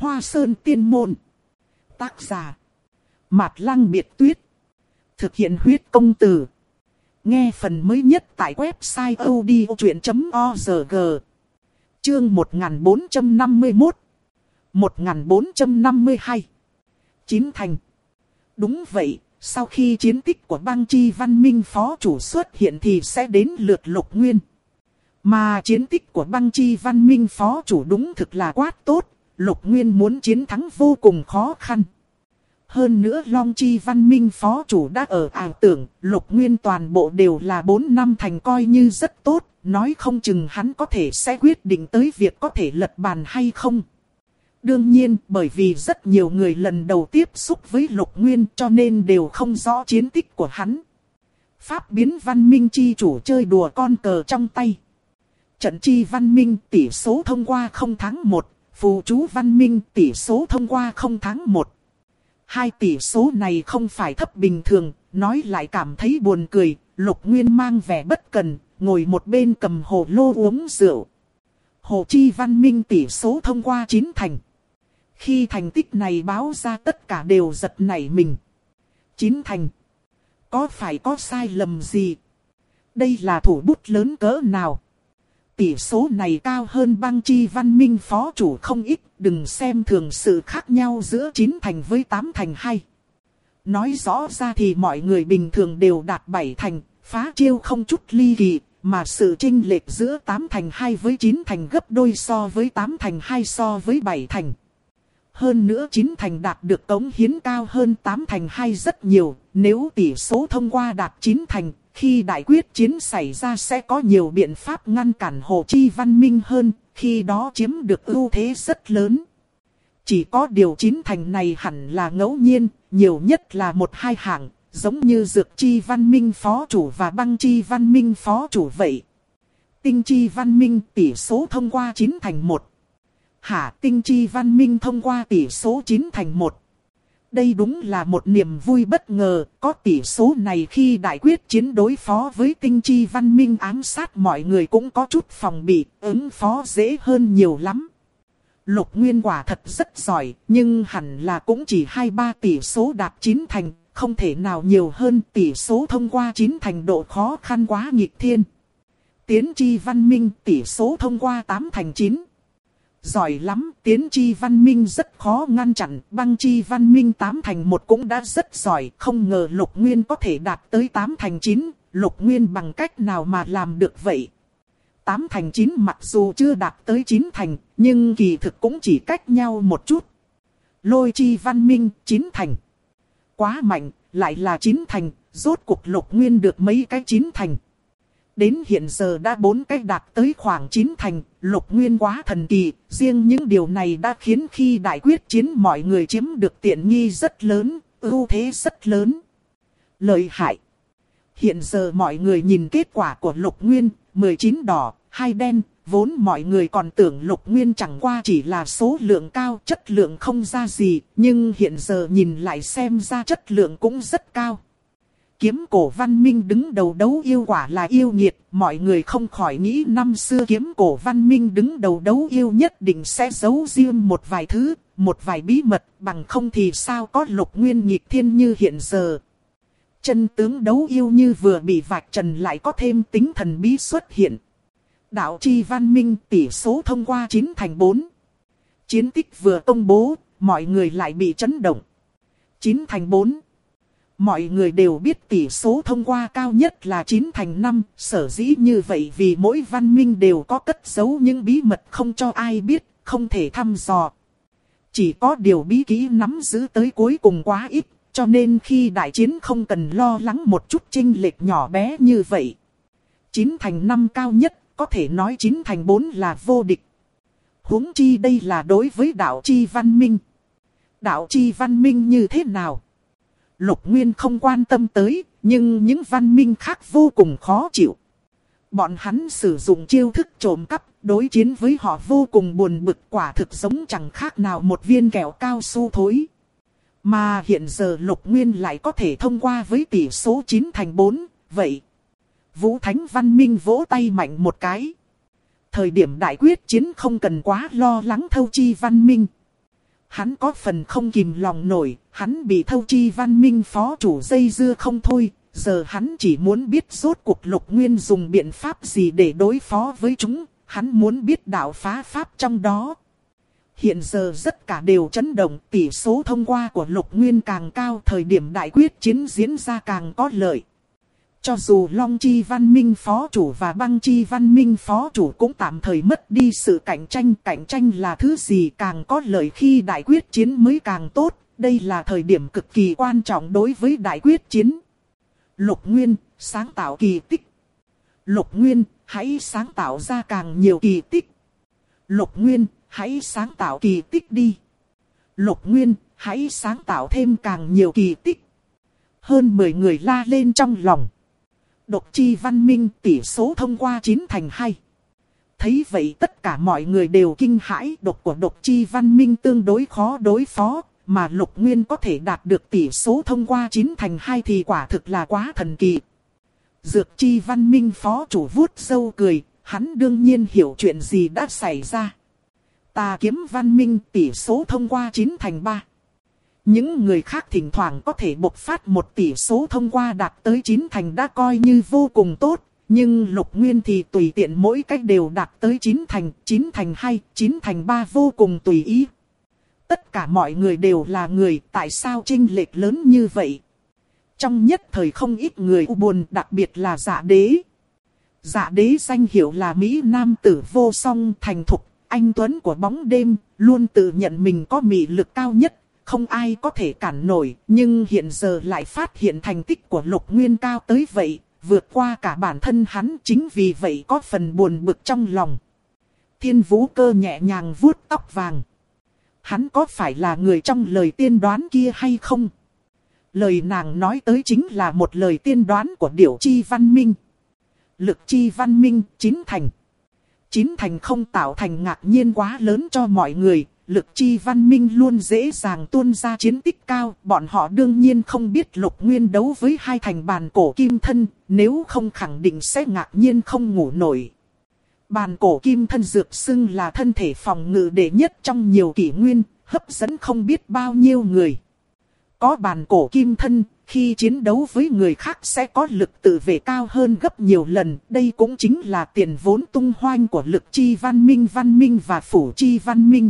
Hoa Sơn Tiên Môn. Tác giả Mạt Lăng Biệt Tuyết. Thực hiện huyết công từ. Nghe phần mới nhất tại website odchuyện.org. Chương 1451 1452 Chín Thành. Đúng vậy, sau khi chiến tích của Băng Chi Văn Minh phó chủ xuất hiện thì sẽ đến lượt Lục Nguyên. Mà chiến tích của Băng Chi Văn Minh phó chủ đúng thực là quát tốt, Lục Nguyên muốn chiến thắng vô cùng khó khăn. Hơn nữa Long Chi Văn Minh phó chủ đã ở ảo tưởng, Lục Nguyên toàn bộ đều là 4 năm thành coi như rất tốt, nói không chừng hắn có thể sẽ quyết định tới việc có thể lật bàn hay không. Đương nhiên, bởi vì rất nhiều người lần đầu tiếp xúc với Lục Nguyên cho nên đều không rõ chiến tích của hắn. Pháp biến văn minh chi chủ chơi đùa con cờ trong tay. Trận chi văn minh tỷ số thông qua 0 tháng 1, phù chú văn minh tỷ số thông qua 0 tháng 1. Hai tỷ số này không phải thấp bình thường, nói lại cảm thấy buồn cười. Lục Nguyên mang vẻ bất cần, ngồi một bên cầm hồ lô uống rượu. Hồ chi văn minh tỷ số thông qua 9 thành. Khi thành tích này báo ra tất cả đều giật nảy mình. 9 thành. Có phải có sai lầm gì? Đây là thủ bút lớn cỡ nào? Tỷ số này cao hơn Băng Chi Văn Minh phó chủ không ít, đừng xem thường sự khác nhau giữa 9 thành với 8 thành hay. Nói rõ ra thì mọi người bình thường đều đạt 7 thành, phá chiêu không chút ly kỳ, mà sự chênh lệch giữa 8 thành 2 với 9 thành gấp đôi so với 8 thành 2 so với 7 thành. Hơn nữa 9 thành đạt được cống hiến cao hơn 8 thành 2 rất nhiều, nếu tỷ số thông qua đạt 9 thành, khi đại quyết chiến xảy ra sẽ có nhiều biện pháp ngăn cản Hồ Chi Văn Minh hơn, khi đó chiếm được ưu thế rất lớn. Chỉ có điều 9 thành này hẳn là ngẫu nhiên, nhiều nhất là 1-2 hạng, giống như Dược Chi Văn Minh phó chủ và Băng Chi Văn Minh phó chủ vậy. Tinh Chi Văn Minh tỷ số thông qua 9 thành 1. Tinh Chi Văn Minh thông qua tỷ số 9 thành 1. Đây đúng là một niềm vui bất ngờ, có tỷ số này khi đại quyết chiến đối phó với Tinh Chi Văn Minh ám sát mọi người cũng có chút phòng bị, ứng phó dễ hơn nhiều lắm. Lục Nguyên quả thật rất giỏi, nhưng hẳn là cũng chỉ 2-3 tỷ số đạt 9 thành, không thể nào nhiều hơn. Tỷ số thông qua 9 thành độ khó khăn quá nghịch thiên. Tiến Chi Văn Minh tỷ số thông qua 8 thành 9. Giỏi lắm, Tiến Chi Văn Minh rất khó ngăn chặn, Băng Chi Văn Minh 8 thành 1 cũng đã rất giỏi, không ngờ Lục Nguyên có thể đạt tới 8 thành 9, Lục Nguyên bằng cách nào mà làm được vậy? 8 thành 9 mặc dù chưa đạt tới 9 thành, nhưng kỳ thực cũng chỉ cách nhau một chút. Lôi Chi Văn Minh 9 thành. Quá mạnh, lại là 9 thành, rốt cuộc Lục Nguyên được mấy cái 9 thành. Đến hiện giờ đã 4 cái đạt tới khoảng 9 thành, Lục Nguyên quá thần kỳ, riêng những điều này đã khiến khi đại quyết chiến mọi người chiếm được tiện nghi rất lớn, ưu thế rất lớn. Lợi hại. Hiện giờ mọi người nhìn kết quả của Lục Nguyên, 19 đỏ, 2 đen, vốn mọi người còn tưởng Lục Nguyên chẳng qua chỉ là số lượng cao, chất lượng không ra gì, nhưng hiện giờ nhìn lại xem ra chất lượng cũng rất cao. Kiếm cổ văn minh đứng đầu đấu yêu quả là yêu nghiệt, mọi người không khỏi nghĩ năm xưa kiếm cổ văn minh đứng đầu đấu yêu nhất định sẽ giấu riêng một vài thứ, một vài bí mật, bằng không thì sao có Lục Nguyên nghịch thiên như hiện giờ. Chân tướng đấu yêu như vừa bị vạch trần lại có thêm tính thần bí xuất hiện. Đạo Chi Văn Minh tỷ số thông qua 9 thành 4. Chiến tích vừa công bố, mọi người lại bị chấn động. 9 thành 4. Mọi người đều biết tỷ số thông qua cao nhất là 9 thành 5, sở dĩ như vậy vì mỗi văn minh đều có cất giấu những bí mật không cho ai biết, không thể thăm dò. Chỉ có điều bí kỹ nắm giữ tới cuối cùng quá ít, cho nên khi đại chiến không cần lo lắng một chút chênh lệch nhỏ bé như vậy. 9 thành 5 cao nhất, có thể nói 9 thành 4 là vô địch. Huống chi đây là đối với đạo Chi Văn Minh. Đạo Chi Văn Minh như thế nào? Lục Nguyên không quan tâm tới, nhưng những văn minh khác vô cùng khó chịu. Bọn hắn sử dụng chiêu thức trộm cắp, đối chiến với họ vô cùng buồn bực, quả thực giống chẳng khác nào một viên kẹo cao su thối. Mà hiện giờ Lục Nguyên lại có thể thông qua với tỷ số 9 thành 4, vậy. Vũ Thánh Văn Minh vỗ tay mạnh một cái. Thời điểm đại quyết chiến không cần quá lo lắng Thâu Chi Văn Minh. Hắn có phần không kìm lòng nổi, hắn bị Thâu Chi Văn Minh phó chủ dây dưa không thôi. Giờ hắn chỉ muốn biết rốt cuộc Lục Nguyên dùng biện pháp gì để đối phó với chúng. Hắn muốn biết đạo phá pháp trong đó. Hiện giờ tất cả đều chấn động, tỷ số thông qua của Lục Nguyên càng cao, thời điểm đại quyết chiến diễn ra càng có lợi. Cho dù Long Chi Văn Minh phó chủ và Băng Chi Văn Minh phó chủ cũng tạm thời mất đi sự cạnh tranh là thứ gì càng có lợi khi đại quyết chiến mới càng tốt, đây là thời điểm cực kỳ quan trọng đối với đại quyết chiến. Lục Nguyên, sáng tạo kỳ tích. Lục Nguyên, hãy sáng tạo ra càng nhiều kỳ tích. Lục Nguyên, hãy sáng tạo kỳ tích đi. Lục Nguyên, hãy sáng tạo thêm càng nhiều kỳ tích. Hơn 10 người la lên trong lòng. Độc Chi Văn Minh tỷ số thông qua 9-2. Thấy vậy tất cả mọi người đều kinh hãi, độc của Độc Chi Văn Minh tương đối khó đối phó, mà Lục Nguyên có thể đạt được tỷ số thông qua 9-2 thì quả thực là quá thần kỳ. Dược Chi Văn Minh phó chủ vuốt râu cười, hắn đương nhiên hiểu chuyện gì đã xảy ra. Tà Kiếm Văn Minh tỷ số thông qua 9-3. Những người khác thỉnh thoảng có thể bộc phát một tỷ số thông qua đạt tới 9 đã coi như vô cùng tốt. Nhưng Lục Nguyên thì tùy tiện mỗi cách đều đạt tới 9-2, 9-3 vô cùng tùy ý. Tất cả mọi người đều là người, tại sao chênh lệch lớn như vậy? Trong nhất thời không ít người u buồn, đặc biệt là Dạ Đế. Dạ Đế danh hiệu là Mỹ Nam tử vô song thành thục, anh tuấn của bóng đêm, luôn tự nhận mình có mị lực cao nhất. Không ai có thể cản nổi, nhưng hiện giờ lại phát hiện thành tích của Lục Nguyên cao tới vậy, vượt qua cả bản thân hắn, chính vì vậy có phần buồn bực trong lòng. Thiên Vũ Cơ nhẹ nhàng vuốt tóc vàng. Hắn có phải là người trong lời tiên đoán kia hay không? Lời nàng nói tới chính là một lời tiên đoán của Điểu Chi Văn Minh. Lực Chi Văn Minh 9-9 không tạo thành ngạc nhiên quá lớn cho mọi người. Lực Chi Văn Minh luôn dễ dàng tuôn ra chiến tích cao, bọn họ đương nhiên không biết Lục Nguyên đấu với 2 thành bàn cổ kim thân, nếu không khẳng định sẽ ngạc nhiên không ngủ nổi. Bàn cổ kim thân dược xưng là thân thể phòng ngự đệ nhất trong nhiều kỷ nguyên, hấp dẫn không biết bao nhiêu người. Có bàn cổ kim thân, khi chiến đấu với người khác sẽ có lực tự vệ cao hơn gấp nhiều lần, đây cũng chính là tiền vốn tung hoành của Lực Chi Văn Minh và Phủ Chi Văn Minh.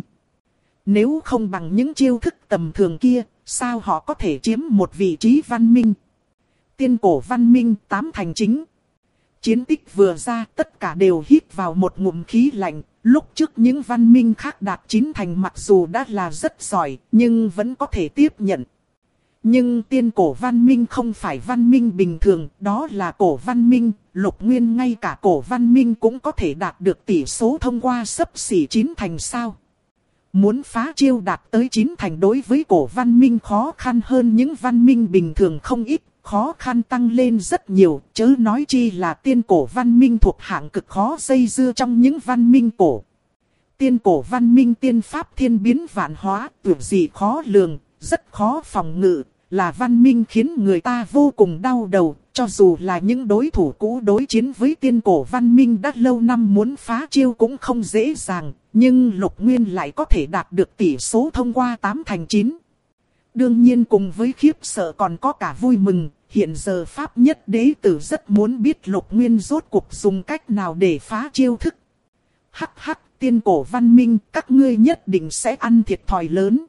Nếu không bằng những chiêu thức tầm thường kia, sao họ có thể chiếm một vị trí văn minh? Tiên cổ văn minh 8-9. Chiến tích vừa ra, tất cả đều hít vào một ngụm khí lạnh. Lúc trước những văn minh khác đạt 9 mặc dù đã là rất giỏi, nhưng vẫn có thể tiếp nhận. Nhưng tiên cổ văn minh không phải văn minh bình thường, đó là cổ văn minh. Lục Nguyên ngay cả cổ văn minh cũng có thể đạt được tỷ số thông qua xấp xỉ 9 sao? Muốn phá chiêu đạt tới 9 đối với cổ văn minh khó khăn hơn những văn minh bình thường không ít, khó khăn tăng lên rất nhiều, chớ nói chi là tiên cổ văn minh thuộc hạng cực khó dây dưa trong những văn minh cổ. Tiên cổ văn minh tiên pháp thiên biến vạn hóa, tưởng gì khó lường, rất khó phòng ngự, là văn minh khiến người ta vô cùng đau đầu, cho dù là những đối thủ cũ đối chiến với tiên cổ văn minh đã lâu năm muốn phá chiêu cũng không dễ dàng. Nhưng Lục Nguyên lại có thể đạt được tỷ số thông qua 8-9. Đương nhiên cùng với khiếp sợ còn có cả vui mừng, hiện giờ Pháp Nhất Đế Tử rất muốn biết Lục Nguyên rốt cuộc dùng cách nào để phá chiêu thức. Hắc hắc, tiên cổ văn minh, các ngươi nhất định sẽ ăn thiệt thòi lớn.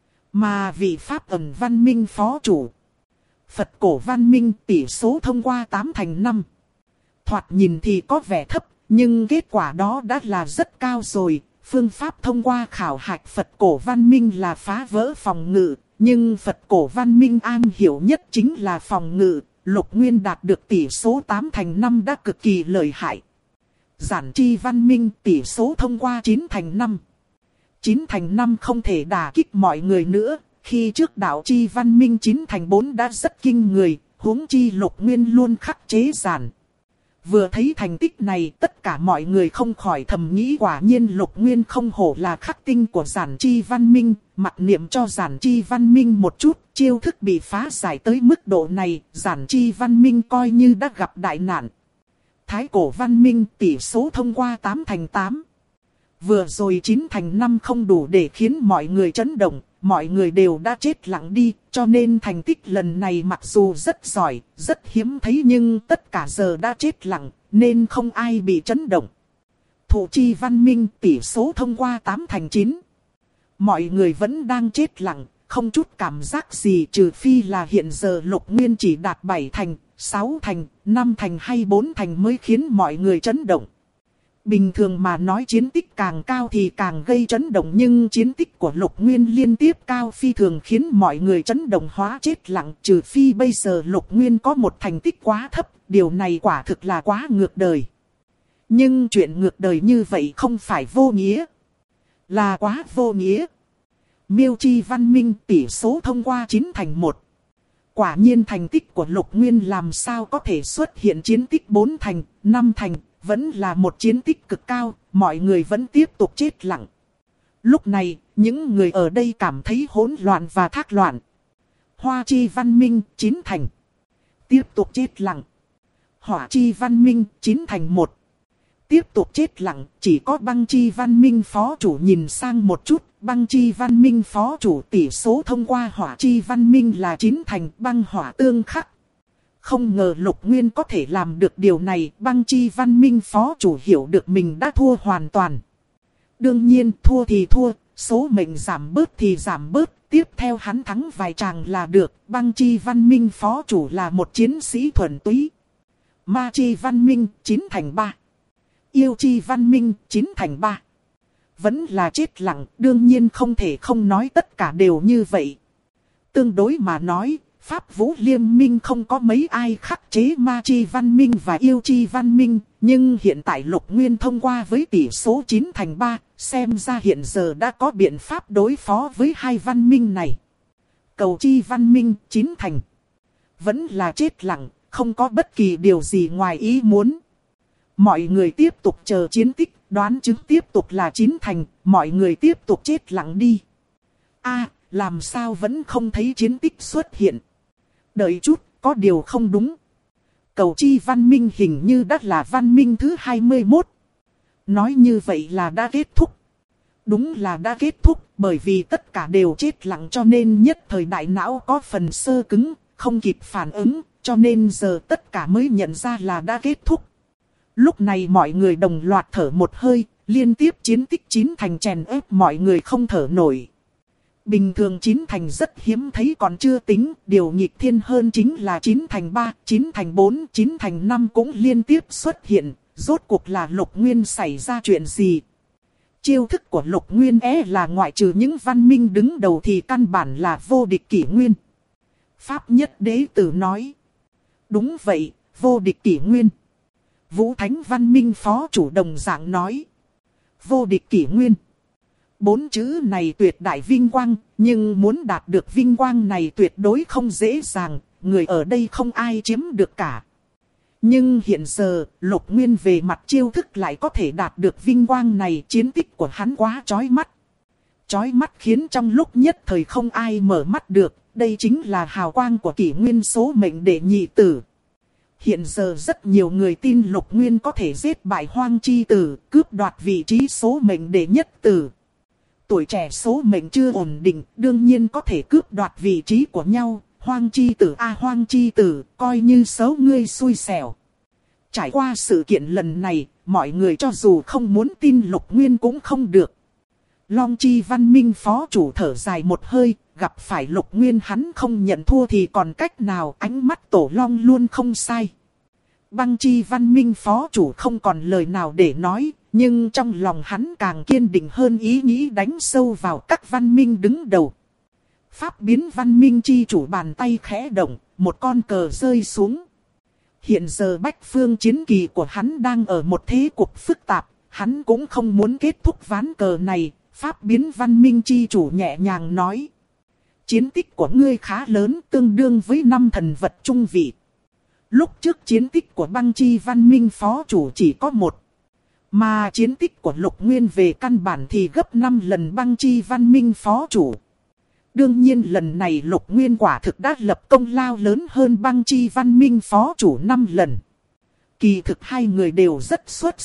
Mà vị Pháp ẩn văn minh phó chủ, Phật cổ văn minh tỷ số thông qua 8-5. Thoạt nhìn thì có vẻ thấp, nhưng kết quả đó đã là rất cao rồi. Phương pháp thông qua khảo hạch Phật cổ văn minh là phá vỡ phòng ngự, nhưng Phật cổ văn minh am hiểu nhất chính là phòng ngự. Lục Nguyên đạt được tỷ số 8-5 đã cực kỳ lợi hại. Giản Chi Văn Minh tỷ số thông qua 9-5. 9-5 không thể đả kích mọi người nữa, khi trước Đạo Chi Văn Minh 9-4 đã rất kinh người, huống chi Lục Nguyên luôn khắc chế giản. Vừa thấy thành tích này, tất cả mọi người không khỏi thầm nghĩ quả nhiên Lục Nguyên không hổ là khắc tinh của Giản Chi Văn Minh, mặc niệm cho Giản Chi Văn Minh một chút, chiêu thức bị phá giải tới mức độ này, Giản Chi Văn Minh coi như đã gặp đại nạn. Thái cổ Văn Minh tỷ số thông qua 8-8. Vừa rồi 9 thành 5 không đủ để khiến mọi người chấn động, mọi người đều đã chết lặng đi, cho nên thành tích lần này mặc dù rất giỏi, rất hiếm thấy nhưng tất cả giờ đã chết lặng, nên không ai bị chấn động. Thụ chi văn minh tỷ số thông qua 8 thành 9. Mọi người vẫn đang chết lặng, không chút cảm giác gì, trừ phi là hiện giờ Lục Nguyên chỉ đạt 7 thành, 6 thành, 5 thành hay 4 thành mới khiến mọi người chấn động. Bình thường mà nói chiến tích càng cao thì càng gây chấn động, nhưng chiến tích của Lục Nguyên liên tiếp cao phi thường khiến mọi người chấn động hóa chết lặng, trừ phi bây giờ Lục Nguyên có một thành tích quá thấp, điều này quả thực là quá ngược đời. Nhưng chuyện ngược đời như vậy không phải vô nghĩa, là quá vô nghĩa. Miêu Chi văn minh tỷ số thông qua 9 thành 1. Quả nhiên thành tích của Lục Nguyên làm sao có thể xuất hiện chiến tích 4 thành, 5 thành, vẫn là một chiến tích cực cao, mọi người vẫn tiếp tục chết lặng. Lúc này, những người ở đây cảm thấy hỗn loạn và thác loạn. Hoa Chi văn minh 9 thành. Tiếp tục chết lặng. Hỏa Chi văn minh 9 thành 1. Tiếp tục chết lặng, chỉ có Băng Chi văn minh phó chủ nhìn sang một chút. Băng Chi văn minh phó chủ tỷ số thông qua Hỏa Chi văn minh là 9 thành, băng hỏa tương khắc. Không ngờ Lục Nguyên có thể làm được điều này, Băng Chi văn minh phó chủ hiểu được mình đã thua hoàn toàn. Đương nhiên thua thì thua, số mệnh giảm bớt thì giảm bớt, tiếp theo hắn thắng vài tràng là được. Băng Chi văn minh phó chủ là một chiến sĩ thuần túy. Ma Chi văn minh 9 thành 3. Yêu Chi văn minh 9 thành 3. Vẫn là chết lặng, đương nhiên không thể không nói tất cả đều như vậy. Tương đối mà nói, Pháp Vũ Liên Minh không có mấy ai khắc chế Ma Chi văn minh và Yêu Chi văn minh, nhưng hiện tại Lục Nguyên thông qua với tỷ số 9 thành 3, xem ra hiện giờ đã có biện pháp đối phó với hai văn minh này. Cầu Chi văn minh 9 thành. Vẫn là chết lặng, không có bất kỳ điều gì ngoài ý muốn. Mọi người tiếp tục chờ chiến tích, đoán chứng tiếp tục là 9 thành, mọi người tiếp tục chết lặng đi. Làm sao vẫn không thấy chiến tích xuất hiện? Đợi chút, có điều không đúng. Cầu Chi văn minh hình như đã là văn minh thứ 21. Nói như vậy là đã kết thúc. Đúng là đã kết thúc, bởi vì tất cả đều chết lặng cho nên nhất thời đại não có phần sơ cứng, không kịp phản ứng, cho nên giờ tất cả mới nhận ra là đã kết thúc. Lúc này mọi người đồng loạt thở một hơi, liên tiếp chiến tích 9 thành chèn ép mọi người không thở nổi. Bình thường 9 thành rất hiếm thấy còn chưa tính, điều nghịch thiên hơn chính là 9 thành 3, 9 thành 4, 9 thành 5 cũng liên tiếp xuất hiện, rốt cuộc là Lục Nguyên xảy ra chuyện gì? Chiêu thức của Lục Nguyên là ngoại trừ những văn minh đứng đầu thì căn bản là vô địch kỷ nguyên. Pháp Nhất Đế Tử nói. Đúng vậy, vô địch kỷ nguyên. Vũ Thánh văn minh phó chủ đồng dạng nói. Vô địch kỷ nguyên. 4 chữ này tuyệt đại vinh quang, nhưng muốn đạt được vinh quang này tuyệt đối không dễ dàng, người ở đây không ai chiếm được cả. Nhưng hiện giờ, Lục Nguyên về mặt chiêu thức lại có thể đạt được vinh quang này, chiến tích của hắn quá chói mắt. Chói mắt khiến trong lúc nhất thời không ai mở mắt được, đây chính là hào quang của kỷ nguyên số mệnh đệ nhị tử. Hiện giờ rất nhiều người tin Lục Nguyên có thể giết bại Hoang Chi Tử, cướp đoạt vị trí số mệnh đệ nhất tử. Tuổi trẻ số mệnh chưa ổn định, đương nhiên có thể cướp đoạt vị trí của nhau. Hoang Chi Tử Hoang Chi Tử, coi như số ngươi xui xẻo. Trải qua sự kiện lần này, mọi người cho dù không muốn tin Lục Nguyên cũng không được. Long Chi văn minh phó chủ thở dài một hơi, gặp phải Lục Nguyên hắn không nhận thua thì còn cách nào, ánh mắt Tổ Long luôn không sai. Băng Chi văn minh phó chủ không còn lời nào để nói, nhưng trong lòng hắn càng kiên định hơn ý nghĩ đánh sâu vào các văn minh đứng đầu. Pháp biến văn minh chi chủ bàn tay khẽ động, một con cờ rơi xuống. Hiện giờ bách phương chiến kỳ của hắn đang ở một thế cục phức tạp, hắn cũng không muốn kết thúc ván cờ này. Pháp biến văn minh chi chủ nhẹ nhàng nói. Chiến tích của ngươi khá lớn, tương đương với 5 thần vật trung vị. Lúc trước chiến tích của Băng Chi văn minh phó chủ chỉ có 1. Mà chiến tích của Lục Nguyên về căn bản thì gấp 5 lần Băng Chi văn minh phó chủ. Đương nhiên lần này Lục Nguyên quả thực đã lập công lao lớn hơn Băng Chi văn minh phó chủ 5 lần. Kỳ thực hai người đều rất xuất sắc,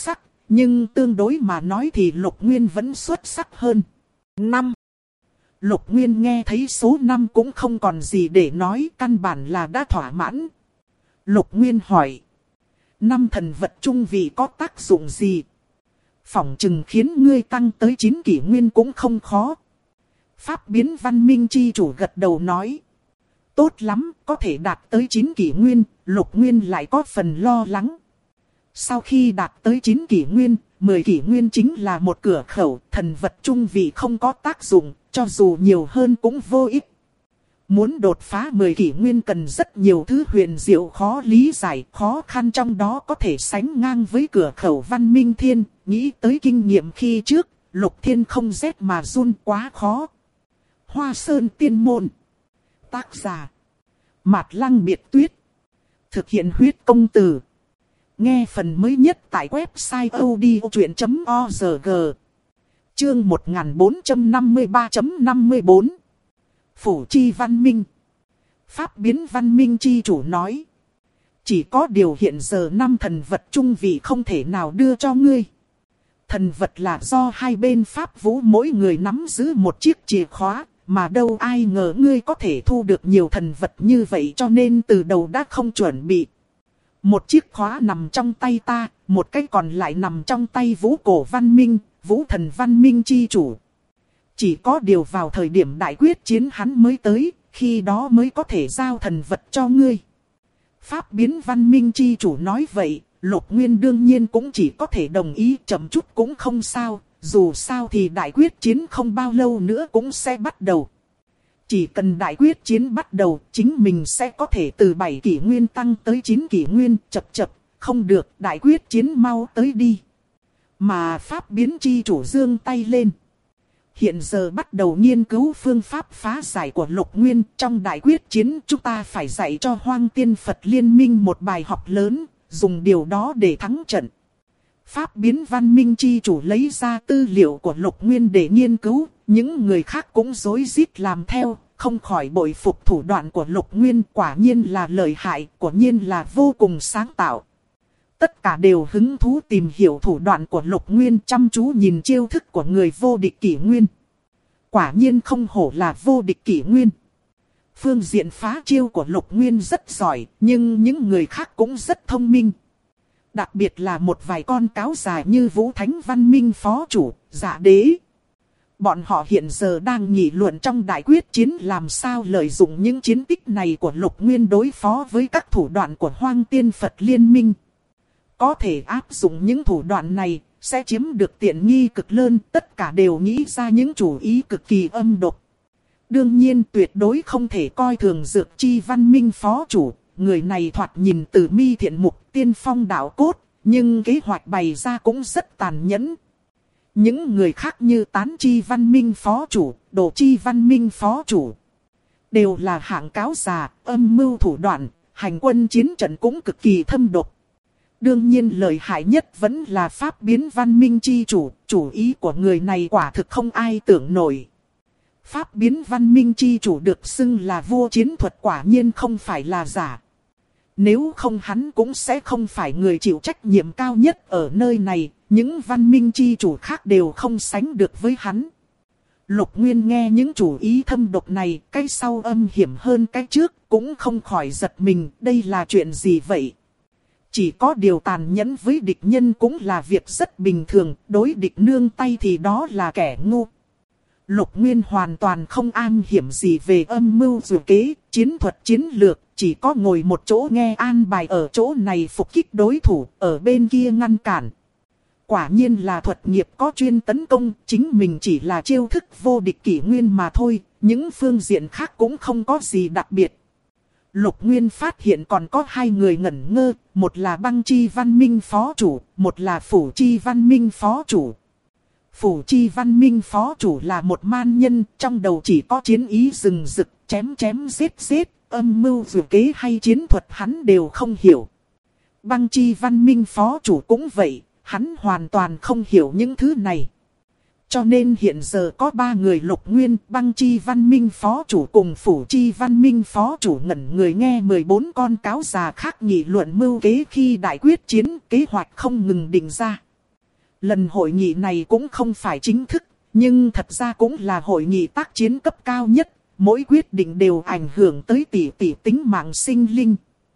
Nhưng tương đối mà nói thì Lục Nguyên vẫn xuất sắc hơn. 5. Lục Nguyên nghe thấy số 5 cũng không còn gì để nói, căn bản là đã thỏa mãn. Lục Nguyên hỏi. 5 thần vật trung vị có tác dụng gì? Phỏng chừng khiến ngươi tăng tới 9 kỷ nguyên cũng không khó. Pháp biến văn minh chi chủ gật đầu nói. Tốt lắm, có thể đạt tới 9 kỷ nguyên, Lục Nguyên lại có phần lo lắng. Sau khi đạt tới 9 kỷ nguyên, 10 kỷ nguyên chính là một cửa khẩu, thần vật trung vị không có tác dụng, cho dù nhiều hơn cũng vô ích. Muốn đột phá 10 kỷ nguyên cần rất nhiều thứ huyền diệu khó lý giải, khó khăn trong đó có thể sánh ngang với cửa khẩu văn minh thiên, nghĩ tới kinh nghiệm khi trước, Lục Thiên không rét mà run quá khó. Hoa Sơn Tiên Môn. Tác giả Mạt Lăng Biệt Tuyết. Thực hiện huyết công từ. Nghe phần mới nhất tại website odchuyện.org. Chương 1453.54. Phủ chi văn minh. Pháp biến văn minh chi chủ nói. Chỉ có điều hiện giờ 5 thần vật trung vị không thể nào đưa cho ngươi. Thần vật là do hai bên Pháp Vũ mỗi người nắm giữ một chiếc chìa khóa. Mà đâu ai ngờ ngươi có thể thu được nhiều thần vật như vậy, cho nên từ đầu đã không chuẩn bị. Một chiếc khóa nằm trong tay ta, một cái còn lại nằm trong tay Vũ Cổ Văn Minh, Vũ Thần Văn Minh chi chủ. Chỉ có điều vào thời điểm đại quyết chiến hắn mới tới, khi đó mới có thể giao thần vật cho ngươi. Pháp biến Văn Minh chi chủ nói vậy, Lục Nguyên đương nhiên cũng chỉ có thể đồng ý, chậm chút cũng không sao. Dù sao thì đại quyết chiến không bao lâu nữa cũng sẽ bắt đầu. Chỉ cần đại quyết chiến bắt đầu, chính mình sẽ có thể từ 7 kỷ nguyên tăng tới 9 kỷ nguyên, chập, không được, đại quyết chiến mau tới đi. Mà Pháp biến chi chủ giương tay lên. Hiện giờ bắt đầu nghiên cứu phương pháp phá giải của Lục Nguyên, trong đại quyết chiến chúng ta phải dạy cho Hoang Tiên Phật Liên minh một bài học lớn, dùng điều đó để thắng trận. Pháp biến văn minh chi chủ lấy ra tư liệu của Lục Nguyên để nghiên cứu, những người khác cũng rối rít làm theo, không khỏi bội phục thủ đoạn của Lục Nguyên, quả nhiên là lợi hại, quả nhiên là vô cùng sáng tạo. Tất cả đều hứng thú tìm hiểu thủ đoạn của Lục Nguyên, chăm chú nhìn chiêu thức của người vô địch kỷ nguyên. Quả nhiên không hổ là vô địch kỷ nguyên. Phương diện phá chiêu của Lục Nguyên rất giỏi, nhưng những người khác cũng rất thông minh. Đặc biệt là một vài con cáo già như Vũ Thánh Văn Minh Phó Chủ, Dạ Đế. Bọn họ hiện giờ đang nghị luận trong đại quyết chiến làm sao lợi dụng những chiến tích này của Lục Nguyên đối phó với các thủ đoạn của Hoang Tiên Phật Liên minh. Có thể áp dụng những thủ đoạn này, sẽ chiếm được tiện nghi cực lớn, tất cả đều nghĩ ra những chủ ý cực kỳ âm độc. Đương nhiên tuyệt đối không thể coi thường Dược Chi Văn Minh Phó Chủ. Người này thoạt nhìn từ mi thiện mục, tiên phong đạo cốt, nhưng kế hoạch bày ra cũng rất tàn nhẫn. Những người khác như Tán Chi Văn Minh Phó Chủ, Đồ Chi Văn Minh Phó Chủ, đều là hạng cáo già, âm mưu thủ đoạn, hành quân chiến trận cũng cực kỳ thâm độc. Đương nhiên lợi hại nhất vẫn là Pháp biến Văn Minh chi chủ, chủ ý của người này quả thực không ai tưởng nổi. Pháp biến Văn Minh chi chủ được xưng là vua chiến thuật, quả nhiên không phải là giả. Nếu không hắn cũng sẽ không phải người chịu trách nhiệm cao nhất ở nơi này, những văn minh chi chủ khác đều không sánh được với hắn. Lục Nguyên nghe những chủ ý thâm độc này, cái sau âm hiểm hơn cái trước, cũng không khỏi giật mình, đây là chuyện gì vậy? Chỉ có điều tàn nhẫn với địch nhân cũng là việc rất bình thường, đối địch nương tay thì đó là kẻ ngu. Lục Nguyên hoàn toàn không am hiểm gì về âm mưu dự kế, chiến thuật chiến lược, chỉ có ngồi một chỗ nghe an bài ở chỗ này phục kích đối thủ, ở bên kia ngăn cản. Quả nhiên là thuật nghiệp có chuyên tấn công, chính mình chỉ là chiêu thức vô địch kỷ nguyên mà thôi, những phương diện khác cũng không có gì đặc biệt. Lục Nguyên phát hiện còn có hai người ngẩn ngơ, một là Băng Chi Văn Minh Phó Chủ, một là Phủ Chi Văn Minh Phó Chủ. Phủ Chi Văn Minh Phó Chủ là một man nhân, trong đầu chỉ có chiến ý rừng rực, chém chém giết giết, âm mưu dự kế hay chiến thuật hắn đều không hiểu. Băng Chi Văn Minh Phó Chủ cũng vậy, hắn hoàn toàn không hiểu những thứ này. Cho nên hiện giờ có ba người Lục Nguyên, Băng Chi Văn Minh Phó Chủ cùng Phủ Chi Văn Minh Phó Chủ ngẩn người nghe 14 con cáo già khác nghị luận mưu kế khi đại quyết chiến, kế hoạch không ngừng định ra. Lần hội nghị này cũng không phải chính thức, nhưng thật ra cũng là hội nghị tác chiến cấp cao nhất, mỗi quyết định đều ảnh hưởng tới tỷ tỷ tính mạng sinh linh.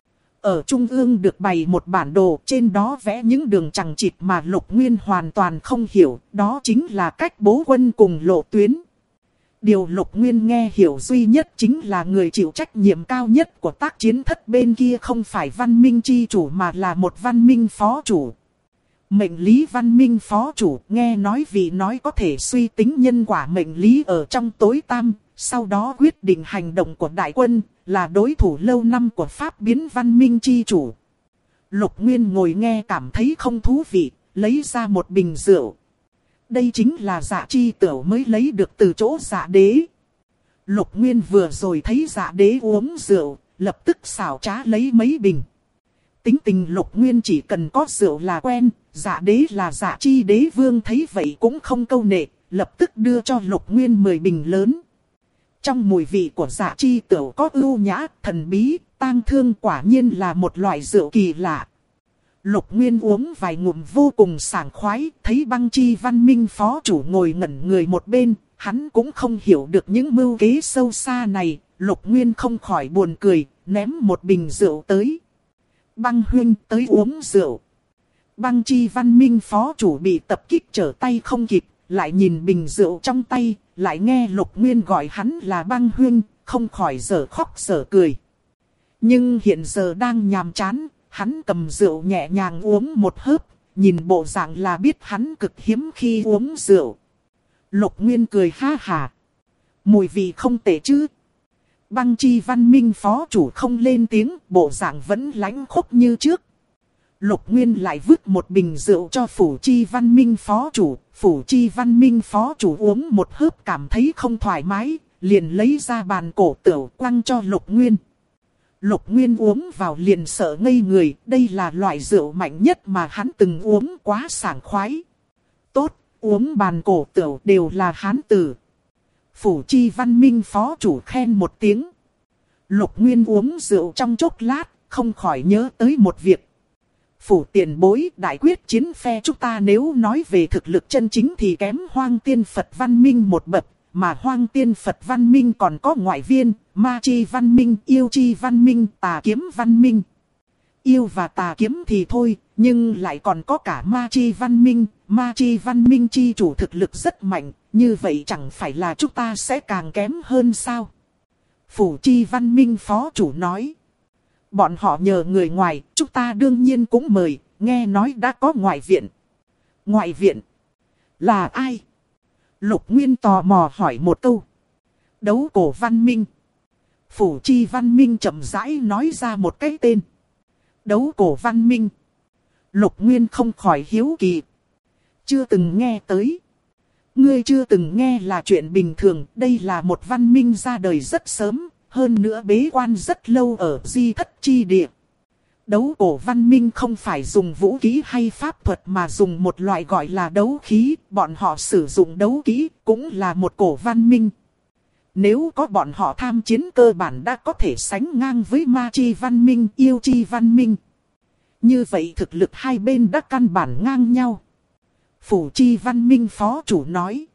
Ở trung ương được bày một bản đồ, trên đó vẽ những đường chằng chịt mà Lục Nguyên hoàn toàn không hiểu, đó chính là cách bố quân cùng lộ tuyến. Điều Lục Nguyên nghe hiểu duy nhất chính là người chịu trách nhiệm cao nhất của tác chiến thất bên kia không phải văn minh chi chủ mà là một văn minh phó chủ. Mệnh lý văn minh phó chủ nghe nói vì nói có thể suy tính nhân quả mệnh lý ở trong tối tăm, sau đó quyết định hành động của đại quân, là đối thủ lâu năm của Pháp biến văn minh chi chủ. Lục Nguyên ngồi nghe cảm thấy không thú vị, lấy ra một bình rượu. Đây chính là Dạ Chi Tửu mới lấy được từ chỗ Dạ Đế. Lục Nguyên vừa rồi thấy Dạ Đế uống rượu, lập tức xảo trá lấy mấy bình. Tính tình Lục Nguyên chỉ cần có rượu là quen, Dạ Đế là Dạ Chi Đế Vương thấy vậy cũng không câu nệ, lập tức đưa cho Lục Nguyên 10 bình lớn. Trong mùi vị của Dạ Chi Tửu có ưu nhã, thần bí, tang thương, quả nhiên là một loại rượu kỳ lạ. Lục Nguyên uống vài ngụm vô cùng sảng khoái, thấy Băng Chi văn minh phó chủ ngồi ngẩn người một bên, hắn cũng không hiểu được những mưu kế sâu xa này, Lục Nguyên không khỏi buồn cười, ném một bình rượu tới. Băng huynh tới uống rượu. Băng Chi văn minh phó chủ bị tập kích trở tay không kịp, lại nhìn bình rượu trong tay, lại nghe Lục Nguyên gọi hắn là Băng huynh, không khỏi dở khóc dở cười. Nhưng hiện giờ đang nhàm chán, hắn cầm rượu nhẹ nhàng uống một hớp, nhìn bộ dạng là biết hắn cực hiếm khi uống rượu. Lục Nguyên cười ha hà. Mùi vị không tệ chứ. Băng Chi văn minh phó chủ không lên tiếng, bộ dạng vẫn lãnh khốc như trước. Lục Nguyên lại vứt một bình rượu cho Phủ Chi văn minh phó chủ. Phủ Chi văn minh phó chủ uống một hớp cảm thấy không thoải mái, liền lấy ra bàn cổ tửu quăng cho Lục Nguyên. Lục Nguyên uống vào liền sợ ngây người, đây là loại rượu mạnh nhất mà hắn từng uống, quá sảng khoái. Tốt, uống bàn cổ tửu đều là Hán tử. Phủ Chi văn minh phó chủ khen một tiếng. Lục Nguyên uống rượu trong chốc lát, không khỏi nhớ tới một việc. Phủ tiền bối, đại quyết chiến phe chúng ta nếu nói về thực lực chân chính thì kém Hoang Tiên Phật văn minh một bậc. Mà Hoang Tiên Phật văn minh còn có ngoại viên, Ma Chi văn minh, Yêu Chi văn minh, Tà Kiếm văn minh. Yêu và Tà Kiếm thì thôi, nhưng lại còn có cả Ma Chi văn minh. Ma Chi văn minh chi chủ thực lực rất mạnh, như vậy chẳng phải là chúng ta sẽ càng kém hơn sao? Phủ Chi văn minh phó chủ nói. Bọn họ nhờ người ngoài, chúng ta đương nhiên cũng mời, nghe nói đã có ngoại viện. Ngoại viện? Là ai? Lục Nguyên tò mò hỏi một câu. Đấu cổ văn minh. Phủ Chi văn minh chậm rãi nói ra một cái tên. Đấu cổ văn minh. Lục Nguyên không khỏi hiếu kỳ. Chưa từng nghe tới. Ngươi chưa từng nghe là chuyện bình thường. Đây là một văn minh ra đời rất sớm. Hơn nữa bế quan rất lâu ở Di Thất Chi Địa. Đấu cổ văn minh không phải dùng vũ khí hay pháp thuật mà dùng một loại gọi là đấu khí. Bọn họ sử dụng đấu khí cũng là một cổ văn minh. Nếu có bọn họ tham chiến cơ bản đã có thể sánh ngang với Ma Chi văn minh, Yêu Chi văn minh. Như vậy thực lực hai bên đã căn bản ngang nhau. Phủ Chi văn minh phó chủ nói.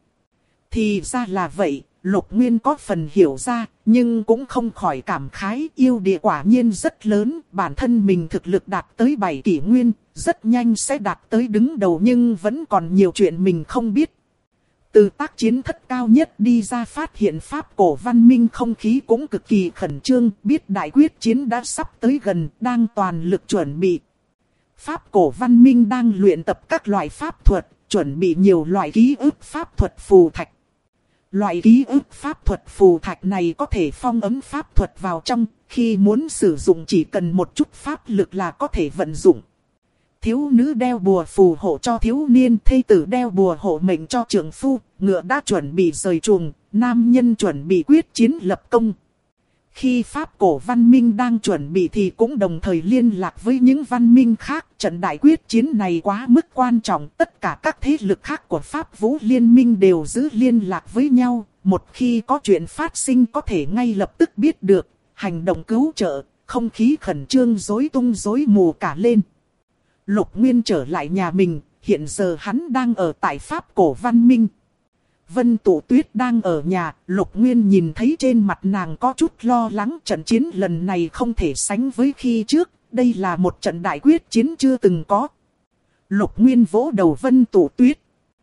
Thì ra là vậy. Lục Nguyên có phần hiểu ra, nhưng cũng không khỏi cảm khái, yêu địa quả nhiên rất lớn, bản thân mình thực lực đạt tới 7 kỷ nguyên, rất nhanh sẽ đạt tới đứng đầu nhưng vẫn còn nhiều chuyện mình không biết. Từ tác chiến thất cao nhất đi ra phát hiện Pháp cổ văn minh không khí cũng cực kỳ khẩn trương, biết đại quyết chiến đã sắp tới gần, đang toàn lực chuẩn bị. Pháp cổ văn minh đang luyện tập các loại pháp thuật, chuẩn bị nhiều loại ký ức pháp thuật phù thạch. Loại ký ức pháp thuật phù thạch này có thể phong ấn pháp thuật vào trong, khi muốn sử dụng chỉ cần một chút pháp lực là có thể vận dụng. Thiếu nữ đeo bùa phù hộ cho thiếu niên, thê tử đeo bùa hộ mệnh cho trưởng phu, ngựa đã chuẩn bị rời chuồng, nam nhân chuẩn bị quyết chiến lập công. Khi Pháp cổ văn minh đang chuẩn bị thì cũng đồng thời liên lạc với những văn minh khác. Trận đại quyết chiến này quá mức quan trọng. Tất cả các thế lực khác của Pháp Vũ Liên minh đều giữ liên lạc với nhau. Một khi có chuyện phát sinh có thể ngay lập tức biết được. Hành động cứu trợ, không khí khẩn trương rối tung rối mù cả lên. Lục Nguyên trở lại nhà mình, hiện giờ hắn đang ở tại Pháp cổ văn minh. Vân Tụ Tuyết đang ở nhà, Lục Nguyên nhìn thấy trên mặt nàng có chút lo lắng, trận chiến lần này không thể sánh với khi trước, đây là một trận đại quyết chiến chưa từng có. Lục Nguyên vỗ đầu Vân Tụ Tuyết.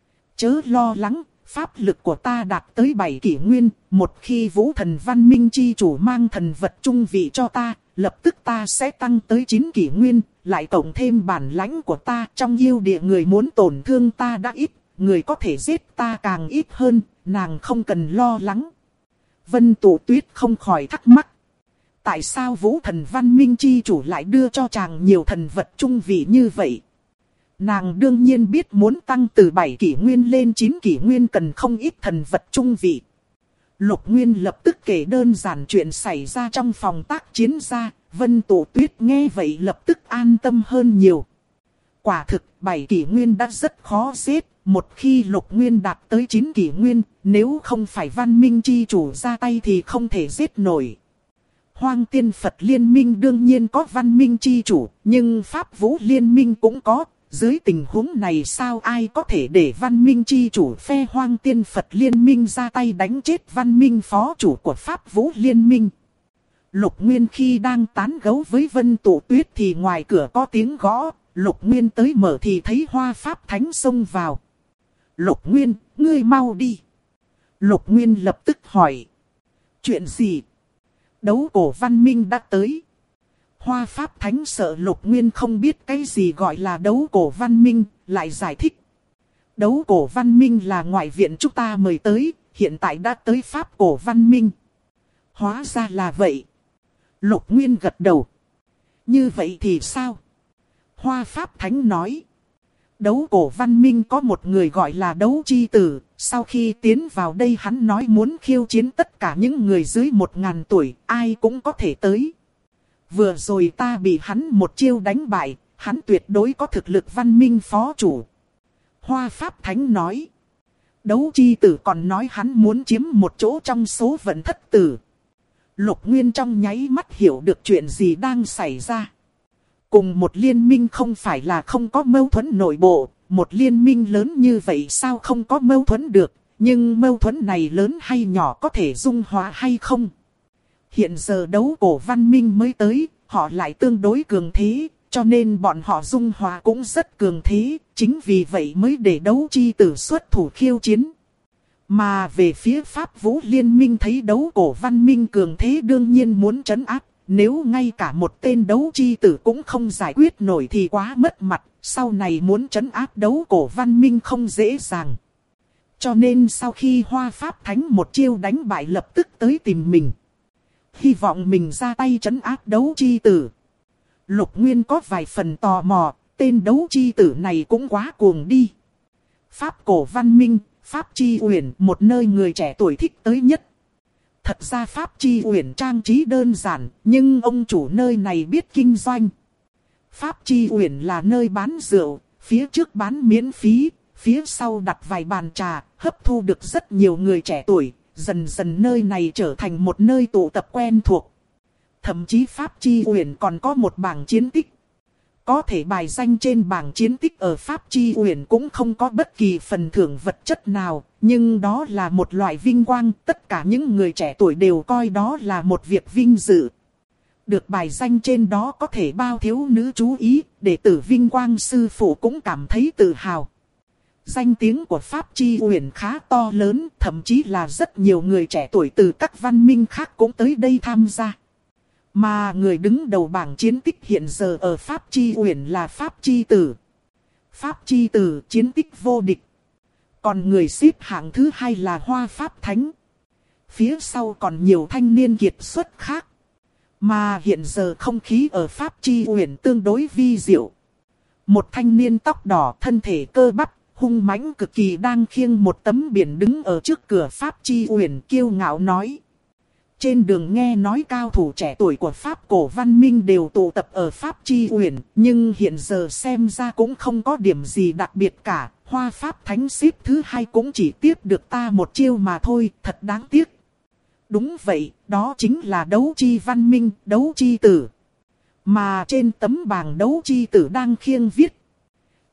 Chớ lo lắng, pháp lực của ta đạt tới 7 kỷ nguyên, một khi Vũ Thần Văn Minh chi chủ mang thần vật trung vị cho ta, lập tức ta sẽ tăng tới 9 kỷ nguyên, lại cộng thêm bản lãnh của ta, trong yêu địa người muốn tổn thương ta đã ít, người có thể giết ta càng ít hơn, nàng không cần lo lắng. Vân Tụ Tuyết không khỏi thắc mắc. Tại sao Vũ Thần Văn Minh chi chủ lại đưa cho chàng nhiều thần vật trung vị như vậy? Nàng đương nhiên biết muốn tăng từ 7 kỷ nguyên lên 9 kỷ nguyên cần không ít thần vật trung vị. Lục Nguyên lập tức kể đơn giản chuyện xảy ra trong phòng tác chiến ra, Vân Tụ Tuyết nghe vậy lập tức an tâm hơn nhiều. Quả thực 7 kỷ nguyên đã rất khó giết, một khi Lục Nguyên đạt tới 9 kỷ nguyên, nếu không phải Văn Minh chi chủ ra tay thì không thể giết nổi. Hoang Tiên Phật Liên Minh đương nhiên có Văn Minh chi chủ, nhưng Pháp Vũ Liên Minh cũng có. Dưới tình huống này sao ai có thể để Văn Minh chi chủ phe Hoang Tiên Phật Liên Minh ra tay đánh chết Văn Minh phó chủ của Pháp Vũ Liên Minh? Lục Nguyên khi đang tán gẫu với Vân Tụ Tuyết thì ngoài cửa có tiếng gõ, Lục Nguyên tới mở thì thấy Hoa Pháp Thánh xông vào. Lục Nguyên, ngươi mau đi. Lục Nguyên lập tức hỏi. Chuyện gì? Đấu cổ Văn Minh đã tới. Hoa Pháp Thánh sợ Lục Nguyên không biết cái gì gọi là đấu cổ văn minh, lại giải thích. Đấu cổ văn minh là ngoại viện chúng ta mời tới, hiện tại đã tới Pháp cổ văn minh. Hóa ra là vậy. Lục Nguyên gật đầu. Như vậy thì sao? Hoa Pháp Thánh nói. Đấu cổ văn minh có một người gọi là đấu chi tử, sau khi tiến vào đây hắn nói muốn khiêu chiến tất cả những người dưới 1000 tuổi, ai cũng có thể tới. Vừa rồi ta bị hắn một chiêu đánh bại, hắn tuyệt đối có thực lực văn minh phó chủ. Hoa Pháp Thánh nói. Đấu chi tử còn nói hắn muốn chiếm một chỗ trong số vận thất tử. Lục Nguyên trong nháy mắt hiểu được chuyện gì đang xảy ra. Cùng một liên minh không phải là không có mâu thuẫn nội bộ, một liên minh lớn như vậy sao không có mâu thuẫn được, nhưng mâu thuẫn này lớn hay nhỏ có thể dung hòa hay không? Hiện giờ đấu cổ văn minh mới tới, họ lại tương đối cường thế, cho nên bọn họ dung hòa cũng rất cường thế, chính vì vậy mới để đấu chi tử xuất thủ khiêu chiến. Mà về phía Pháp Vũ Liên Minh thấy đấu cổ văn minh cường thế đương nhiên muốn trấn áp, nếu ngay cả một tên đấu chi tử cũng không giải quyết nổi thì quá mất mặt, sau này muốn trấn áp đấu cổ văn minh không dễ dàng. Cho nên sau khi Hoa Pháp Thánh một chiêu đánh bại lập tức tới tìm mình. Hy vọng mình ra tay trấn áp đấu chi tử. Lục Nguyên có vài phần tò mò, tên đấu chi tử này cũng quá cuồng đi. Pháp cổ văn minh, Pháp Chi Uyển, một nơi người trẻ tuổi thích tới nhất. Thật ra Pháp Chi Uyển trang trí đơn giản, nhưng ông chủ nơi này biết kinh doanh. Pháp Chi Uyển là nơi bán rượu, phía trước bán miễn phí, phía sau đặt vài bàn trà, hấp thu được rất nhiều người trẻ tuổi. Dần dần nơi này trở thành một nơi tụ tập quen thuộc. Thậm chí Pháp Chi Uyển còn có một bảng chiến tích. Có thể bài danh trên bảng chiến tích ở Pháp Chi Uyển cũng không có bất kỳ phần thưởng vật chất nào, nhưng đó là một loại vinh quang, tất cả những người trẻ tuổi đều coi đó là một việc vinh dự. Được bài danh trên đó có thể bao thiếu nữ chú ý, đệ tử Vinh Quang sư phụ cũng cảm thấy tự hào. Danh tiếng của Pháp Chi Uyển khá to lớn, thậm chí là rất nhiều người trẻ tuổi từ các văn minh khác cũng tới đây tham gia. Mà người đứng đầu bảng chiến tích hiện giờ ở Pháp Chi Uyển là Pháp Chi Tử. Pháp Chi Tử chiến tích vô địch. Còn người xếp hạng thứ hai là Hoa Pháp Thánh. Phía sau còn nhiều thanh niên kiệt xuất khác. Mà hiện giờ không khí ở Pháp Chi Uyển tương đối vi diệu. Một thanh niên tóc đỏ thân thể cơ bắp, hung mãnh cực kỳ đang khiêng một tấm biển đứng ở trước cửa Pháp Chi Uyển kiêu ngạo nói. Trên đường nghe nói cao thủ trẻ tuổi của Pháp cổ văn minh đều tụ tập ở Pháp Chi Uyển, nhưng hiện giờ xem ra cũng không có điểm gì đặc biệt cả. Hoa Pháp Thánh xếp thứ hai cũng chỉ tiếp được ta một chiêu mà thôi, thật đáng tiếc. Đúng vậy, đó chính là đấu chi văn minh, đấu chi tử. Mà trên tấm bảng đấu chi tử đang khiêng viết.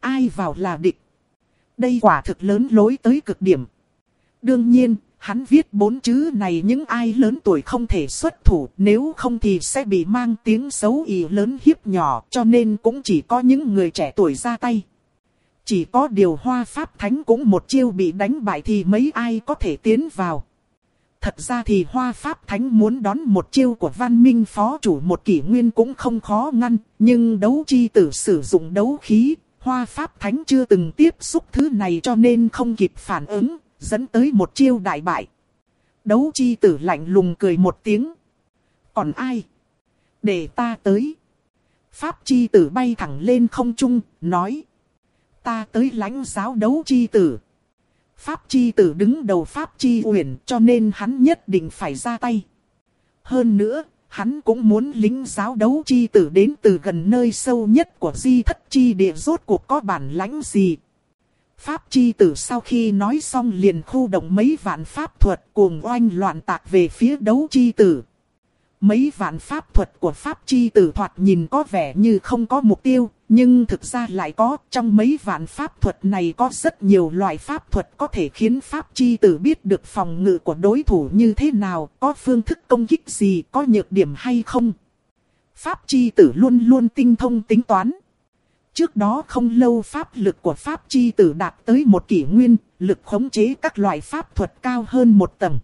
ai vào là địch. Đây quả thực lớn lối tới cực điểm. Đương nhiên, hắn viết 4 chữ này những ai lớn tuổi không thể xuất thủ, nếu không thì sẽ bị mang tiếng xấu ỉ lớn hiếp nhỏ, cho nên cũng chỉ có những người trẻ tuổi ra tay. Chỉ có điều Hoa Pháp Thánh cũng một chiêu bị đánh bại thì mấy ai có thể tiến vào. Thật ra thì Hoa Pháp Thánh muốn đón một chiêu của Văn Minh Phó Chủ một kỷ nguyên cũng không khó ngăn, nhưng Đấu Chi Tử sử dụng đấu khí, Hoa Pháp Thánh chưa từng tiếp xúc thứ này cho nên không kịp phản ứng, dẫn tới một chiêu đại bại. Đấu Chi Tử lạnh lùng cười một tiếng. Còn ai? Để ta tới. Pháp Chi Tử bay thẳng lên không trung, nói. Ta tới lãnh giáo Đấu Chi Tử. Pháp Chi Tử đứng đầu Pháp Chi Uyển cho nên hắn nhất định phải ra tay. Hơn nữa, hắn cũng muốn lính giáo Đấu Chi Tử đến từ gần nơi sâu nhất của Di Thất Chi Địa rốt cuộc có bản lãnh gì. Pháp Chi Tử sau khi nói xong liền khu động mấy vạn pháp thuật cuồng oanh loạn tạc về phía Đấu Chi Tử. Mấy vạn pháp thuật của Pháp Chi Tử thoạt nhìn có vẻ như không có mục tiêu, nhưng thực ra lại có. Trong mấy vạn pháp thuật này có rất nhiều loại pháp thuật có thể khiến Pháp Chi Tử biết được phòng ngự của đối thủ như thế nào, có phương thức công kích gì, có nhược điểm hay không. Pháp Chi Tử luôn luôn tinh thông tính toán. Trước đó không lâu pháp lực của Pháp Chi Tử đạt tới một kỷ nguyên, lực khống chế các loại pháp thuật cao hơn một tầng.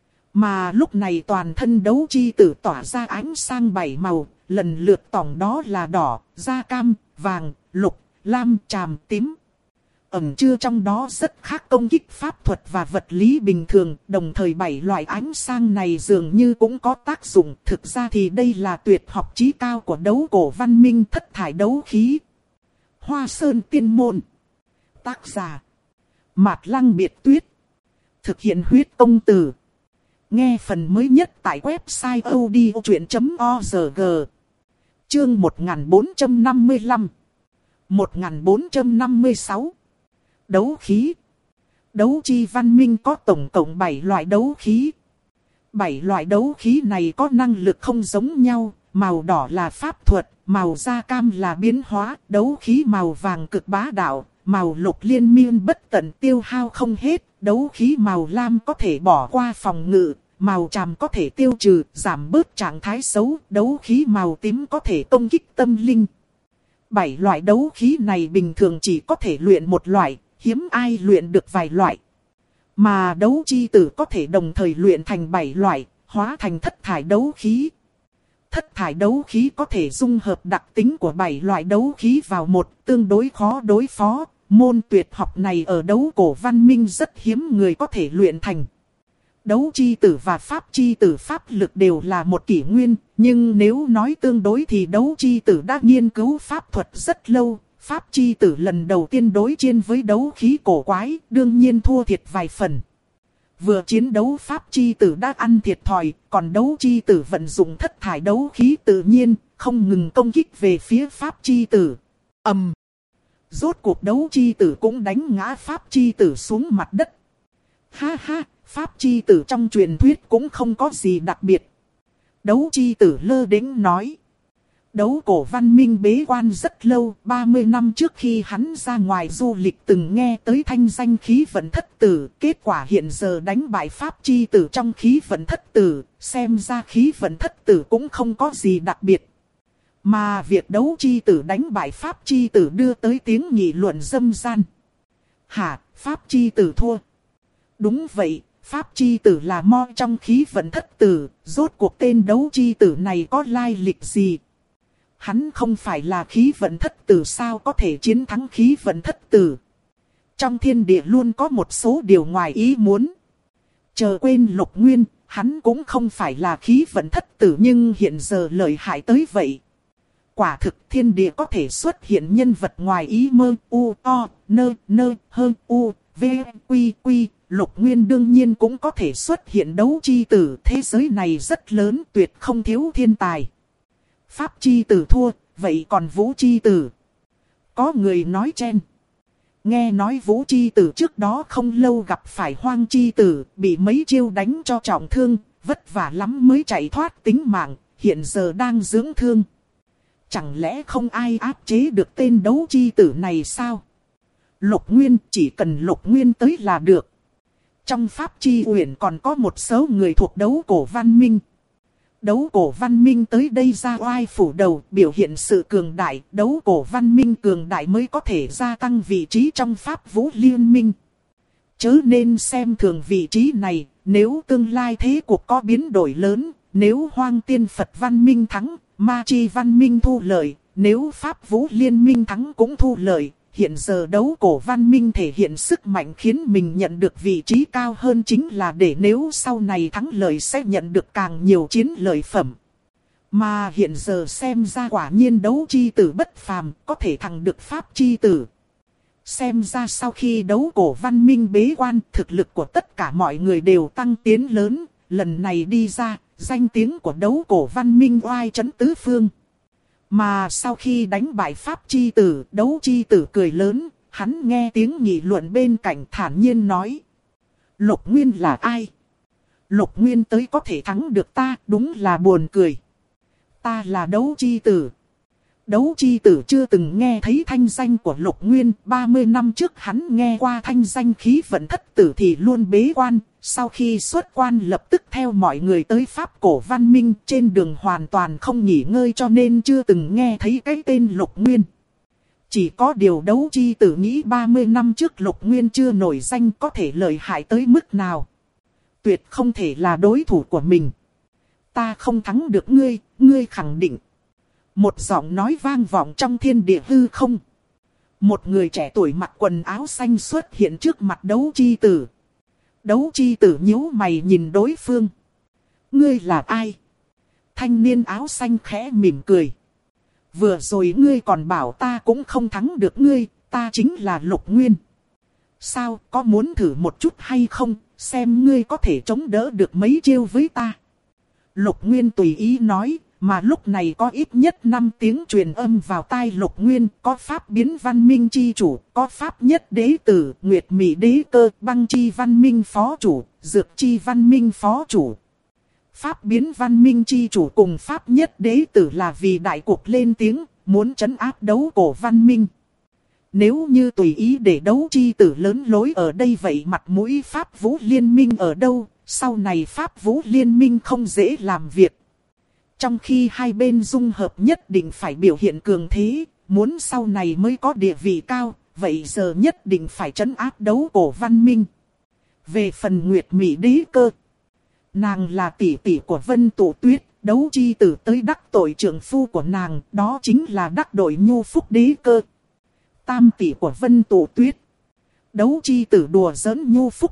Mà lúc này toàn thân Đấu Chi Tử tỏa ra ánh sang 7 màu, lần lượt tổng đó là đỏ, da cam, vàng, lục, lam, tràm, tím. Ẩn chứa trong đó rất khác công kích pháp thuật và vật lý bình thường, đồng thời 7 loại ánh sang này dường như cũng có tác dụng. Thực ra thì đây là tuyệt học chí cao của đấu cổ văn minh thất thải đấu khí. Hoa Sơn Tiên Môn. Tác giả Mạt Lăng Biệt Tuyết. Thực hiện huyết công từ. Nghe phần mới nhất tại website odchuyện.org. Chương 1455 1456 Đấu khí. Đấu chi văn minh có tổng cộng 7 loại đấu khí. 7 loại đấu khí này có năng lực không giống nhau. Màu đỏ là pháp thuật, màu da cam là biến hóa, đấu khí màu vàng cực bá đạo, màu lục liên miên bất tận tiêu hao không hết, đấu khí màu lam có thể bỏ qua phòng ngự, màu tràm có thể tiêu trừ, giảm bớt trạng thái xấu, đấu khí màu tím có thể công kích tâm linh. 7 loại đấu khí này bình thường chỉ có thể luyện một loại, hiếm ai luyện được vài loại. Mà Đấu Chi Tử có thể đồng thời luyện thành 7 loại, hóa thành thất thải đấu khí. Thất thải đấu khí có thể dung hợp đặc tính của 7 loại đấu khí vào một, tương đối khó đối phó. Môn tuyệt học này ở đấu cổ văn minh rất hiếm người có thể luyện thành. Đấu Chi Tử và Pháp Chi Tử pháp lực đều là một kỷ nguyên, nhưng nếu nói tương đối thì Đấu Chi Tử đã nghiên cứu pháp thuật rất lâu. Pháp Chi Tử lần đầu tiên đối chiến với đấu khí cổ quái, đương nhiên thua thiệt vài phần. Vừa chiến đấu Pháp Chi Tử đã ăn thiệt thòi, còn Đấu Chi Tử vận dụng thất thải đấu khí tự nhiên, không ngừng công kích về phía Pháp Chi Tử. Rốt cuộc Đấu Chi Tử cũng đánh ngã Pháp Chi Tử xuống mặt đất. Ha ha, Pháp Chi Tử trong truyền thuyết cũng không có gì đặc biệt. Đấu Chi Tử lơ đễnh nói. Đấu cổ văn minh bế quan rất lâu, 30 năm trước khi hắn ra ngoài du lịch từng nghe tới thanh danh khí vận thất tử. Kết quả hiện giờ đánh bại Pháp Chi Tử trong khí vận thất tử, xem ra khí vận thất tử cũng không có gì đặc biệt. Mà việc Đấu Chi Tử đánh bại Pháp Chi Tử đưa tới tiếng nghị luận râm ran. Hả, Pháp Chi Tử thua? Đúng vậy, Pháp Chi Tử là mo trong khí vận thất tử, rốt cuộc tên Đấu Chi Tử này có lai lịch gì? Hắn không phải là khí vận thất tử sao có thể chiến thắng khí vận thất tử? Trong thiên địa luôn có một số điều ngoài ý muốn. Chờ quên Lục Nguyên, hắn cũng không phải là khí vận thất tử nhưng hiện giờ lợi hại tới vậy. Quả thực thiên địa có thể xuất hiện nhân vật ngoài ý mơ, u, o, nơ, nơ, hơn, u, v, quy, quy. Lục Nguyên đương nhiên cũng có thể xuất hiện Đấu Chi Tử. Thế giới này rất lớn, tuyệt không thiếu thiên tài. Pháp Chi Tử thua, vậy còn Vũ Chi Tử? Có người nói chen. Nghe nói Vũ Chi Tử trước đó không lâu gặp phải Hoang Chi Tử, bị mấy chiêu đánh cho trọng thương, vất vả lắm mới chạy thoát tính mạng, hiện giờ đang dưỡng thương. Chẳng lẽ không ai áp chế được tên Đấu Chi Tử này sao? Lục Nguyên, chỉ cần Lục Nguyên tới là được. Trong Pháp Chi Uyển còn có một số người thuộc đấu cổ văn minh. Đấu cổ văn minh tới đây ra oai phủ đầu, biểu hiện sự cường đại. Đấu cổ văn minh cường đại mới có thể gia tăng vị trí trong Pháp Vũ Liên minh. Chớ nên xem thường vị trí này, nếu tương lai thế cuộc có biến đổi lớn, nếu Hoang Tiên Phật văn minh thắng, Ma Chi văn minh thu lợi, nếu Pháp Vũ Liên minh thắng cũng thu lợi. Hiện giờ đấu cổ văn minh thể hiện sức mạnh khiến mình nhận được vị trí cao hơn chính là để nếu sau này thắng lợi sẽ nhận được càng nhiều chiến lợi phẩm. Mà hiện giờ xem ra quả nhiên đấu chi tử bất phàm, có thể thắng được Pháp chi tử. Xem ra sau khi đấu cổ văn minh bế quan, thực lực của tất cả mọi người đều tăng tiến lớn. Lần này đi ra, danh tiếng của đấu cổ văn minh oai chấn tứ phương. Mà sau khi đánh bại Pháp chi tử, đấu chi tử cười lớn, hắn nghe tiếng nghị luận bên cạnh thản nhiên nói. Lục Nguyên là ai? Lục Nguyên tới có thể thắng được ta, đúng là buồn cười. Ta là đấu chi tử. Đấu chi tử chưa từng nghe thấy thanh danh của Lục Nguyên, 30 năm trước hắn nghe qua thanh danh khí vận thất tử thì luôn bế quan, sau khi xuất quan lập tức theo mọi người tới Pháp cổ văn minh, trên đường hoàn toàn không nghỉ ngơi cho nên chưa từng nghe thấy cái tên Lục Nguyên. Chỉ có điều đấu chi tử nghĩ 30 năm trước Lục Nguyên chưa nổi danh có thể lợi hại tới mức nào. Tuyệt không thể là đối thủ của mình. Ta không thắng được ngươi, ngươi khẳng định. Một giọng nói vang vọng trong thiên địa hư không. Một người trẻ tuổi mặc quần áo xanh xuất hiện trước mặt đấu chi tử. Đấu chi tử nhíu mày nhìn đối phương. Ngươi là ai? Thanh niên áo xanh khẽ mỉm cười. Vừa rồi ngươi còn bảo ta cũng không thắng được ngươi, ta chính là Lục Nguyên. Sao, có muốn thử một chút hay không, xem ngươi có thể chống đỡ được mấy chiêu với ta? Lục Nguyên tùy ý nói. Mà lúc này có ít nhất 5 tiếng truyền âm vào tai Lục Nguyên, có Pháp biến văn minh chi chủ, có Pháp nhất đế tử, Nguyệt Mị đế cơ, Băng chi văn minh phó chủ, Dược chi văn minh phó chủ. Pháp biến văn minh chi chủ cùng Pháp nhất đế tử là vì đại cuộc lên tiếng, muốn trấn áp đấu cổ văn minh. Nếu như tùy ý để đấu chi tử lớn lối ở đây vậy mặt mũi Pháp Vũ Liên minh ở đâu, sau này Pháp Vũ Liên minh không dễ làm việc. Trong khi hai bên dung hợp nhất định phải biểu hiện cường thế, muốn sau này mới có địa vị cao, vậy giờ nhất định phải trấn áp đấu cổ văn minh. Về phần Nguyệt Mị đế cơ, nàng là tỷ tỷ của Vân Tụ Tuyết, đấu chi tử tới đắc tội trưởng phu của nàng, đó chính là đắc tội Nhu Phúc đế cơ. Tam tỷ của Vân Tụ Tuyết. Đấu chi tử đùa giỡn Nhu Phúc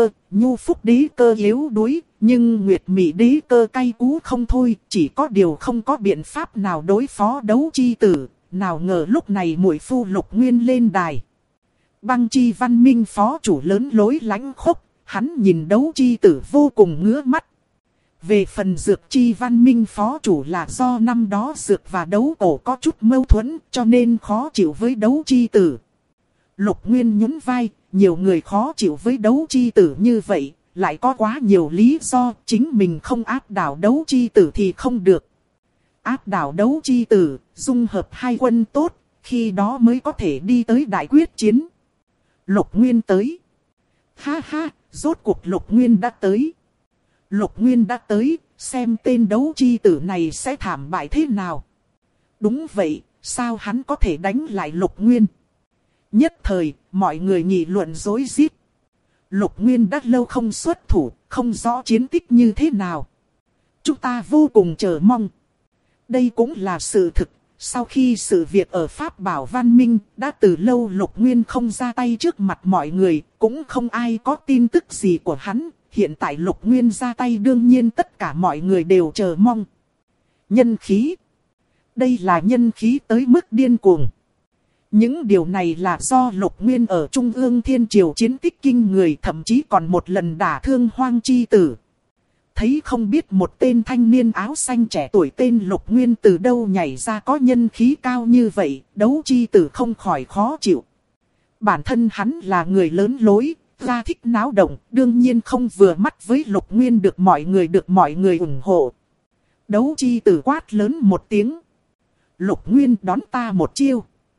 đế cơ yếu đuối, nhưng Nguyệt Mị đế cơ cay cú không thôi, chỉ có điều không có biện pháp nào đối phó đấu chi tử, nào ngờ lúc này muội phu Lục Nguyên lên đài. Băng chi văn minh phó chủ lớn lối lãnh khốc, hắn nhìn đấu chi tử vô cùng ngứa mắt. Về phần Dược chi văn minh phó chủ là do năm đó Dược và đấu cổ có chút mâu thuẫn, cho nên khó chịu với đấu chi tử. Lục Nguyên nhún vai, nhiều người khó chịu với đấu chi tử như vậy, lại có quá nhiều lý do, chính mình không áp đảo đấu chi tử thì không được. Áp đảo đấu chi tử, dung hợp hai quân tốt, khi đó mới có thể đi tới đại quyết chiến. Lục Nguyên tới. Ha ha, rốt cuộc Lục Nguyên đã tới. Lục Nguyên đã tới, xem tên đấu chi tử này sẽ thảm bại thế nào. Đúng vậy, sao hắn có thể đánh lại Lục Nguyên? Nhất thời, mọi người nghị luận rối rít. Lục Nguyên đã lâu không xuất thủ, không rõ chiến tích như thế nào. Chúng ta vô cùng chờ mong. Đây cũng là sự thực. Sau khi sự việc ở Pháp Bảo Văn Minh, đã từ lâu Lục Nguyên không ra tay trước mặt mọi người, cũng không ai có tin tức gì của hắn. Hiện tại Lục Nguyên ra tay đương nhiên tất cả mọi người đều chờ mong. Nhân khí. Đây là nhân khí tới mức điên cuồng. Những điều này là do Lục Nguyên ở Trung ương Thiên Triều chiến tích kinh người, thậm chí còn một lần đả thương Hoang Chi Tử. Thấy không biết một tên thanh niên áo xanh trẻ tuổi tên Lục Nguyên từ đâu nhảy ra có nhân khí cao như vậy, đấu chi tử không khỏi khó chịu. Bản thân hắn là người lớn lối, ra thích náo động, đương nhiên không vừa mắt với Lục Nguyên được mọi người ủng hộ. Đấu chi tử quát lớn một tiếng. Lục Nguyên đón ta một chiêu.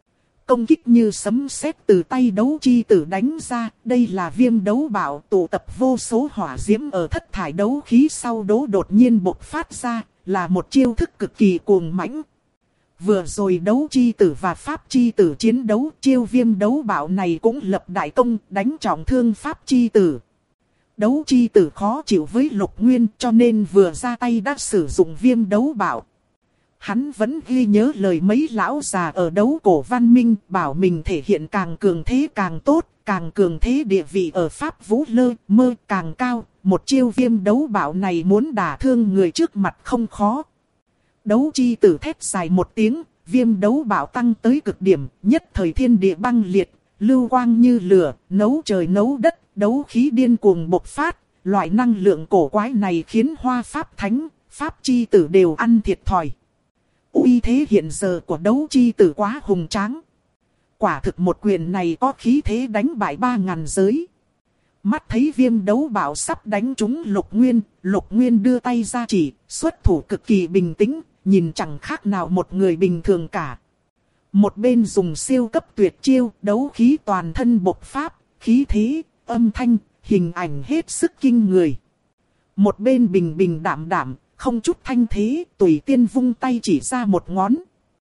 công kích như sấm sét từ tay đấu chi tử đánh ra. Đây là viêm đấu bảo tụ tập vô số hỏa diễm ở thất thải đấu khí sau đó đột nhiên bộc phát ra, là một chiêu thức cực kỳ cuồng mãnh. Vừa rồi đấu chi tử và pháp chi tử chiến đấu, chiêu viêm đấu bảo này cũng lập đại công, đánh trọng thương pháp chi tử. Đấu chi tử khó chịu với Lục Nguyên cho nên vừa ra tay đã sử dụng viêm đấu bảo. Hắn vẫn ghi nhớ lời mấy lão già ở đấu cổ văn minh bảo mình thể hiện càng cường thế càng tốt, càng cường thế địa vị ở Pháp Vũ Lơ Mơ càng cao. Một chiêu viêm đấu bảo này muốn đả thương người trước mặt không khó. Đấu chi tử thét dài một tiếng, viêm đấu bảo tăng tới cực điểm, nhất thời thiên địa băng liệt, lưu quang như lửa, nấu trời nấu đất, đấu khí điên cuồng bộc phát. Loại năng lượng cổ quái này khiến Hoa Pháp Thánh, Pháp chi tử đều ăn thiệt thòi. Uy thế hiện giờ của đấu chi tử quá hùng tráng. Quả thực một quyền này có khí thế đánh bại 3.000 giới. Mắt thấy viêm đấu bảo sắp đánh trúng Lục Nguyên đưa tay ra chỉ, xuất thủ cực kỳ bình tĩnh, nhìn chẳng khác nào một người bình thường cả. Một bên dùng siêu cấp tuyệt chiêu, đấu khí toàn thân bộc phát, khí thế, âm thanh, hình ảnh hết sức kinh người. Một bên bình bình đạm đạm, không chút thanh thế, tùy tiên vung tay chỉ ra một ngón.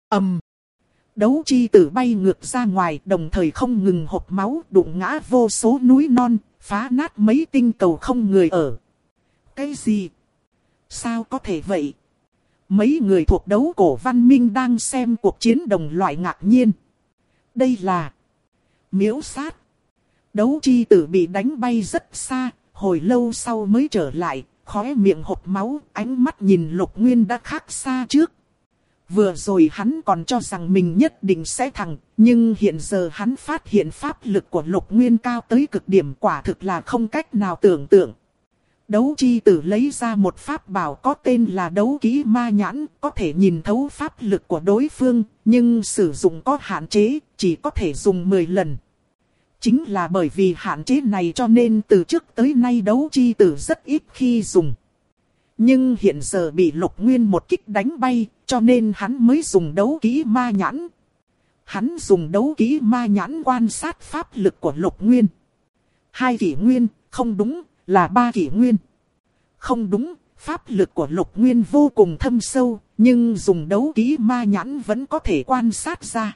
Đấu chi tử bay ngược ra ngoài, đồng thời không ngừng hộc máu, đụng ngã vô số núi non, phá nát mấy tinh cầu không người ở. Cái gì? Sao có thể vậy? Mấy người thuộc đấu cổ văn minh đang xem cuộc chiến đồng loại ngạc nhiên. Đây là miễu sát. Đấu chi tử bị đánh bay rất xa, hồi lâu sau mới trở lại, khóe miệng hộc máu, ánh mắt nhìn Lục Nguyên đã khác xa trước. Vừa rồi hắn còn cho rằng mình nhất định sẽ thắng, nhưng hiện giờ hắn phát hiện pháp lực của Lục Nguyên cao tới cực điểm, quả thực là không cách nào tưởng tượng. Đấu chi tử lấy ra một pháp bảo có tên là đấu kỹ ma nhãn, có thể nhìn thấu pháp lực của đối phương, nhưng sử dụng có hạn chế, chỉ có thể dùng 10 lần. Chính là bởi vì hạn chế này cho nên từ trước tới nay đấu chi tử rất ít khi dùng. Nhưng hiện giờ bị Lục Nguyên một kích đánh bay, cho nên hắn mới dùng đấu kỹ ma nhãn. Hắn dùng đấu kỹ ma nhãn quan sát pháp lực của Lục Nguyên. 2 kỷ nguyên, không đúng, là 3 kỷ nguyên. Không đúng, pháp lực của Lục Nguyên vô cùng thâm sâu, nhưng dùng đấu kỹ ma nhãn vẫn có thể quan sát ra.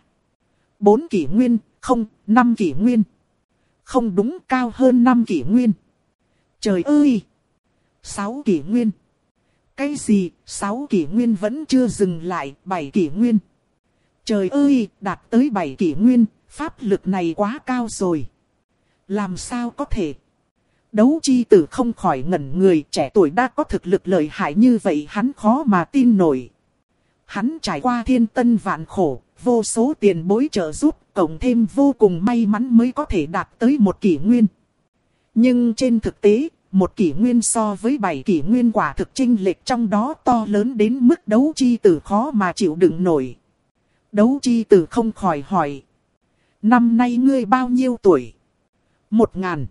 4 kỷ nguyên, không, 5 kỷ nguyên. Không đúng, cao hơn 5 kỷ nguyên. Trời ơi! 6 kỷ nguyên. Cái gì, 6 kỷ nguyên vẫn chưa dừng lại, 7 kỷ nguyên. Trời ơi, đạt tới 7 kỷ nguyên, pháp lực này quá cao rồi. Làm sao có thể? Đấu chi tử không khỏi ngẩn người, trẻ tuổi đã có thực lực lợi hại như vậy hắn khó mà tin nổi. Hắn trải qua thiên tân vạn khổ, vô số tiền bối trợ giúp, cộng thêm vô cùng may mắn mới có thể đạt tới 1 kỷ nguyên. Nhưng trên thực tế, 1 kỷ nguyên so với 7 kỷ nguyên quả thực chênh lệch trong đó to lớn đến mức đấu chi tử khó mà chịu đựng nổi. Đấu chi tử không khỏi hỏi. Năm nay ngươi bao nhiêu tuổi? 1000,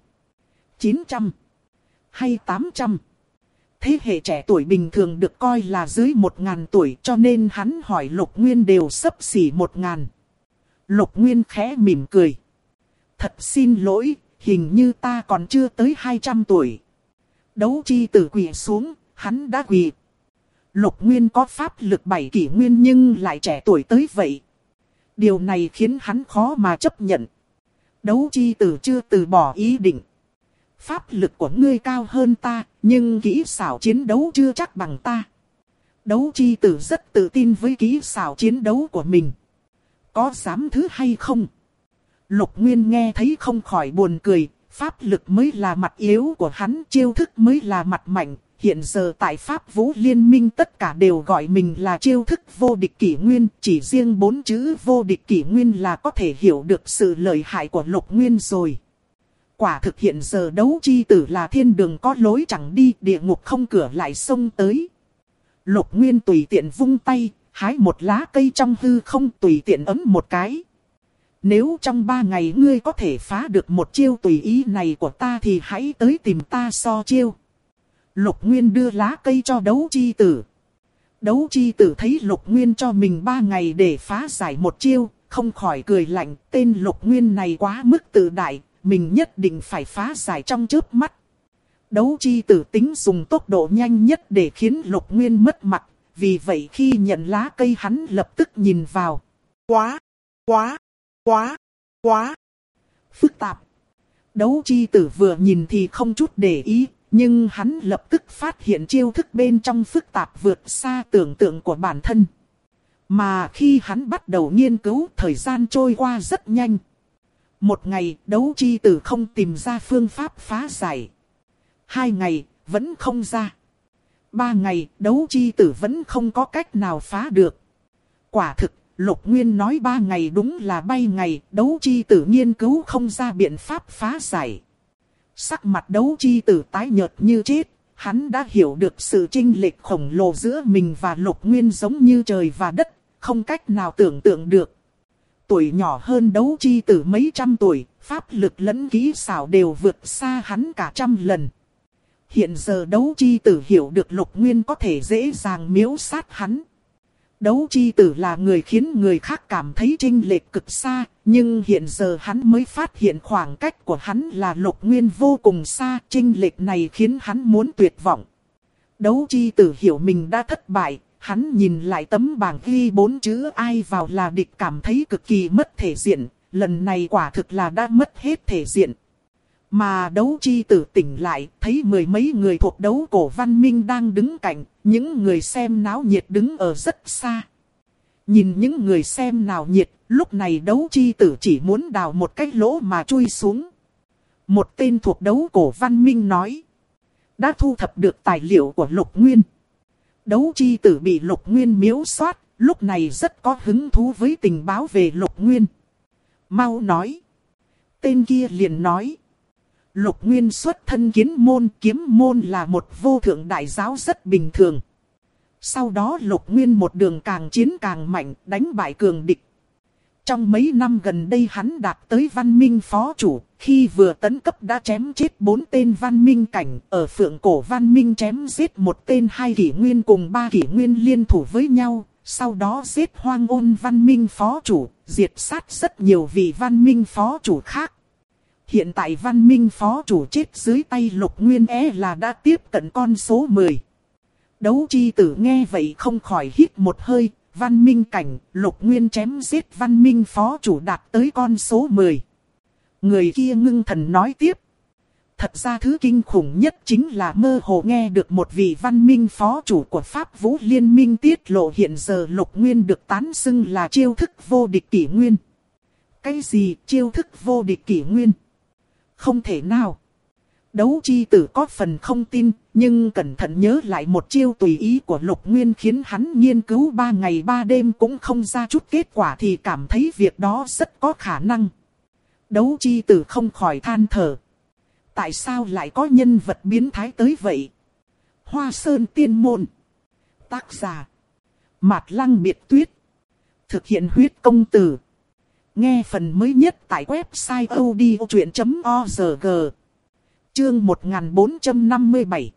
900 hay 800? Thế hệ trẻ tuổi bình thường được coi là dưới 1000 tuổi cho nên hắn hỏi Lục Nguyên đều xấp xỉ 1000. Lục Nguyên khẽ mỉm cười. Thật xin lỗi, hình như ta còn chưa tới 200 tuổi. Đấu chi tử quỳ xuống, hắn đã quỳ. Lục Nguyên có pháp lực 7 kỷ nguyên nhưng lại trẻ tuổi tới vậy. Điều này khiến hắn khó mà chấp nhận. Đấu chi tử chưa từ bỏ ý định. Pháp lực của ngươi cao hơn ta, nhưng kỹ xảo chiến đấu chưa chắc bằng ta. Đấu chi tử rất tự tin với kỹ xảo chiến đấu của mình. Có dám thứ hay không? Lục Nguyên nghe thấy không khỏi buồn cười. Pháp lực mới là mặt yếu của hắn, chiêu thức mới là mặt mạnh. Hiện giờ tại Pháp Vũ Liên minh tất cả đều gọi mình là chiêu thức vô địch kỷ nguyên. Chỉ riêng 4 chữ vô địch kỷ nguyên là có thể hiểu được sự lợi hại của Lục Nguyên rồi. Quả thực hiện giờ đấu chi tử là thiên đường có lối chẳng đi, địa ngục không cửa lại xông tới. Lục Nguyên tùy tiện vung tay, hái một lá cây trong hư không tùy tiện ấm một cái. Nếu trong 3 ngày ngươi có thể phá được một chiêu tùy ý này của ta thì hãy tới tìm ta so chiêu. Lục Nguyên đưa lá cây cho đấu chi tử. Đấu chi tử thấy Lục Nguyên cho mình 3 ngày để phá giải một chiêu, không khỏi cười lạnh, tên Lục Nguyên này quá mức tự đại, mình nhất định phải phá giải trong chớp mắt. Đấu chi tử tính dùng tốc độ nhanh nhất để khiến Lục Nguyên mất mặt, vì vậy khi nhận lá cây hắn lập tức nhìn vào. Quá phức tạp. Đấu chi tử vừa nhìn thì không chút để ý, nhưng hắn lập tức phát hiện chiêu thức bên trong phức tạp vượt xa tưởng tượng của bản thân. Mà khi hắn bắt đầu nghiên cứu, thời gian trôi qua rất nhanh. Một ngày, đấu chi tử không tìm ra phương pháp phá giải. 2 ngày, vẫn không ra. 3 ngày, đấu chi tử vẫn không có cách nào phá được. Quả thực, Lục Nguyên nói 3 ngày đúng là bay ngày, đấu chi tử nghiên cứu không ra biện pháp phá giải. Sắc mặt đấu chi tử tái nhợt như chết, hắn đã hiểu được sự chênh lệch khổng lồ giữa mình và Lục Nguyên giống như trời và đất, không cách nào tưởng tượng được. Tuổi nhỏ hơn đấu chi tử mấy trăm tuổi, pháp lực lẫn kỹ xảo đều vượt xa hắn cả 100 lần. Hiện giờ đấu chi tử hiểu được Lục Nguyên có thể dễ dàng miễu sát hắn. Đấu chi tử là người khiến người khác cảm thấy chênh lệch cực xa, nhưng hiện giờ hắn mới phát hiện khoảng cách của hắn là Lục Nguyên vô cùng xa, chênh lệch này khiến hắn muốn tuyệt vọng. Đấu chi tử hiểu mình đã thất bại, hắn nhìn lại tấm bảng ghi 4 chữ ai vào là địch cảm thấy cực kỳ mất thể diện, lần này quả thực là đã mất hết thể diện. Mà đấu chi tử tỉnh lại, thấy 10 mấy người thuộc đấu cổ văn minh đang đứng cạnh, những người xem náo nhiệt đứng ở rất xa. Nhìn những người xem náo nhiệt, lúc này đấu chi tử chỉ muốn đào một cái lỗ mà chui xuống. Một tên thuộc đấu cổ văn minh nói, đã thu thập được tài liệu của Lục Nguyên. Đấu chi tử bị Lục Nguyên miễu soát, lúc này rất có hứng thú với tình báo về Lục Nguyên. Mau nói. Tên kia liền nói. Lục Nguyên xuất thân kiến môn, kiếm môn là một vô thượng đại giáo rất bình thường. Sau đó Lục Nguyên một đường càng chiến càng mạnh, đánh bại cường địch. Trong mấy năm gần đây hắn đạt tới văn minh phó chủ, khi vừa tấn cấp đã chém chết 4 tên văn minh cảnh, ở Phượng Cổ văn minh chém giết một tên 2 kỷ nguyên cùng 3 kỷ nguyên liên thủ với nhau, sau đó giết Hoang Ôn văn minh phó chủ, diệt sát rất nhiều vị văn minh phó chủ khác. Hiện tại văn minh phó chủ chết dưới tay Lục Nguyên là đã tiếp cận con số 10. Đấu chi tử nghe vậy không khỏi hít một hơi, văn minh cảnh, Lục Nguyên chém giết văn minh phó chủ đạt tới con số 10. Người kia ngưng thần nói tiếp. Thật ra thứ kinh khủng nhất chính là mơ hồ nghe được một vị văn minh phó chủ của Pháp Vũ Liên minh tiết lộ hiện giờ Lục Nguyên được tán xưng là chiêu thức vô địch kỷ nguyên. Cái gì chiêu thức vô địch kỷ nguyên? Không thể nào. Đấu chi tử có phần không tin, nhưng cẩn thận nhớ lại một chiêu tùy ý của Lục Nguyên khiến hắn nghiên cứu 3 ngày 3 đêm cũng không ra chút kết quả thì cảm thấy việc đó rất có khả năng. Đấu chi tử không khỏi than thở. Tại sao lại có nhân vật biến thái tới vậy? Hoa Sơn Tiên Môn. Tác giả. Mạt Lăng Biệt Tuyết. Thực hiện huyết công từ. Nghe phần mới nhất tại website odchuyện.org. Chương 1457.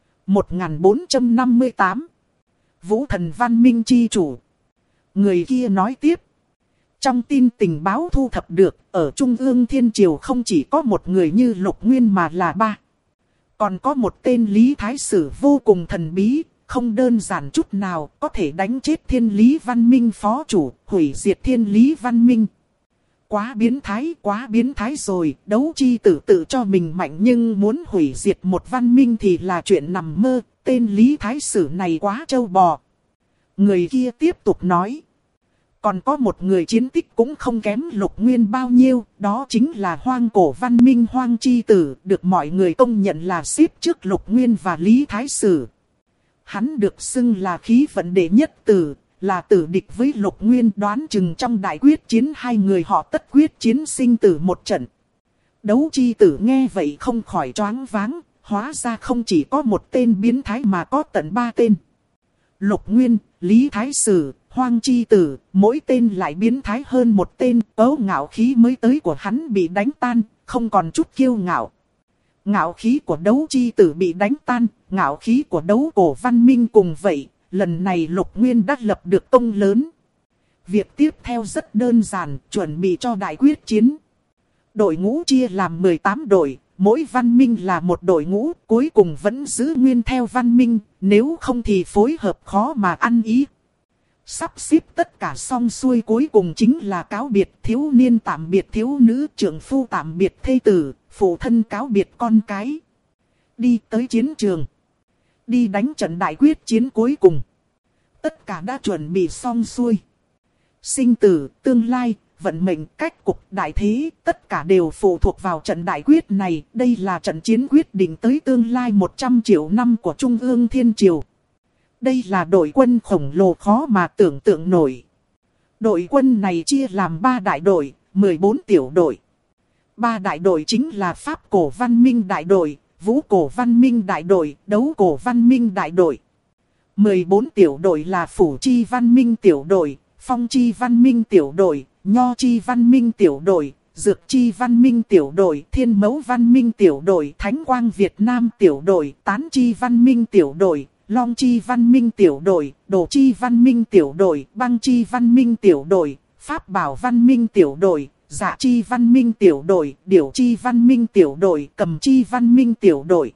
1458. Vũ Thần Văn Minh Chi Chủ. Người kia nói tiếp. Trong tin tình báo thu thập được, ở Trung ương Thiên Triều không chỉ có một người như Lục Nguyên mà là 3. Còn có một tên Lý Thái Sử vô cùng thần bí, không đơn giản chút nào, có thể đánh chết Thiên Lý Văn Minh phó chủ, hủy diệt Thiên Lý Văn Minh. Quá biến thái rồi, đấu chi tử tự cho mình mạnh nhưng muốn hủy diệt một văn minh thì là chuyện nằm mơ, tên Lý Thái Sử này quá trâu bò. Người kia tiếp tục nói. Còn có một người chiến tích cũng không kém Lục Nguyên bao nhiêu, đó chính là Hoang Cổ Văn Minh Hoang Chi Tử, được mọi người công nhận là xếp trước Lục Nguyên và Lý Thái Sử. Hắn được xưng là khí vận đệ nhất tử, là tử địch với Lục Nguyên, đoán chừng trong đại quyết chiến hai người họ tất quyết chiến sinh tử một trận. Đấu chi tử nghe vậy không khỏi choáng váng, hóa ra không chỉ có một tên biến thái mà có tận 3 tên. Lục Nguyên, Lý Thái Sử, Hoang Chi Tử, mỗi tên lại biến thái hơn một tên, cấu ngạo khí mới tới của hắn bị đánh tan, không còn chút kiêu ngạo. Ngạo khí của đấu chi tử bị đánh tan, ngạo khí của đấu cổ văn minh cùng vậy, lần này Lục Nguyên đã lập được công lớn. Việc tiếp theo rất đơn giản, chuẩn bị cho đại quyết chiến. Đội ngũ chia làm 18 đội, mỗi văn minh là một đội ngũ, cuối cùng vẫn giữ nguyên theo văn minh, nếu không thì phối hợp khó mà ăn ý. Sắp xếp tất cả xong xuôi, cuối cùng chính là cáo biệt, thiếu niên tạm biệt thiếu nữ, trưởng phu tạm biệt thê tử, phụ thân cáo biệt con cái. Đi tới chiến trường. Đi đánh trận đại quyết chiến cuối cùng. Tất cả đã chuẩn bị xong xuôi. Sinh tử, tương lai, vận mệnh, cách cục, đại thế, tất cả đều phụ thuộc vào trận đại quyết này. Đây là trận chiến quyết định tới tương lai 100 triệu năm của Trung ương Thiên Triều. Đây là đội quân khổng lồ khó mà tưởng tượng nổi. Đội quân này chia làm 3 đại đội, 14 tiểu đội. 3 đại đội chính là Pháp cổ văn minh đại đội, Vũ cổ văn minh đại đội, Đấu cổ văn minh đại đội. 14 tiểu đội là Phủ chi văn minh tiểu đội, Phong chi văn minh tiểu đội, Nho chi văn minh tiểu đội, Dược chi văn minh tiểu đội, Thiên mẫu văn minh tiểu đội, Thánh quang Việt Nam tiểu đội, Tán chi văn minh tiểu đội, Long chi văn minh tiểu đội, Đồ chi văn minh tiểu đội, Băng chi văn minh tiểu đội, Pháp bảo văn minh tiểu đội, Dạ chi văn minh tiểu đội, Điểu chi văn minh tiểu đội, Cầm chi văn minh tiểu đội.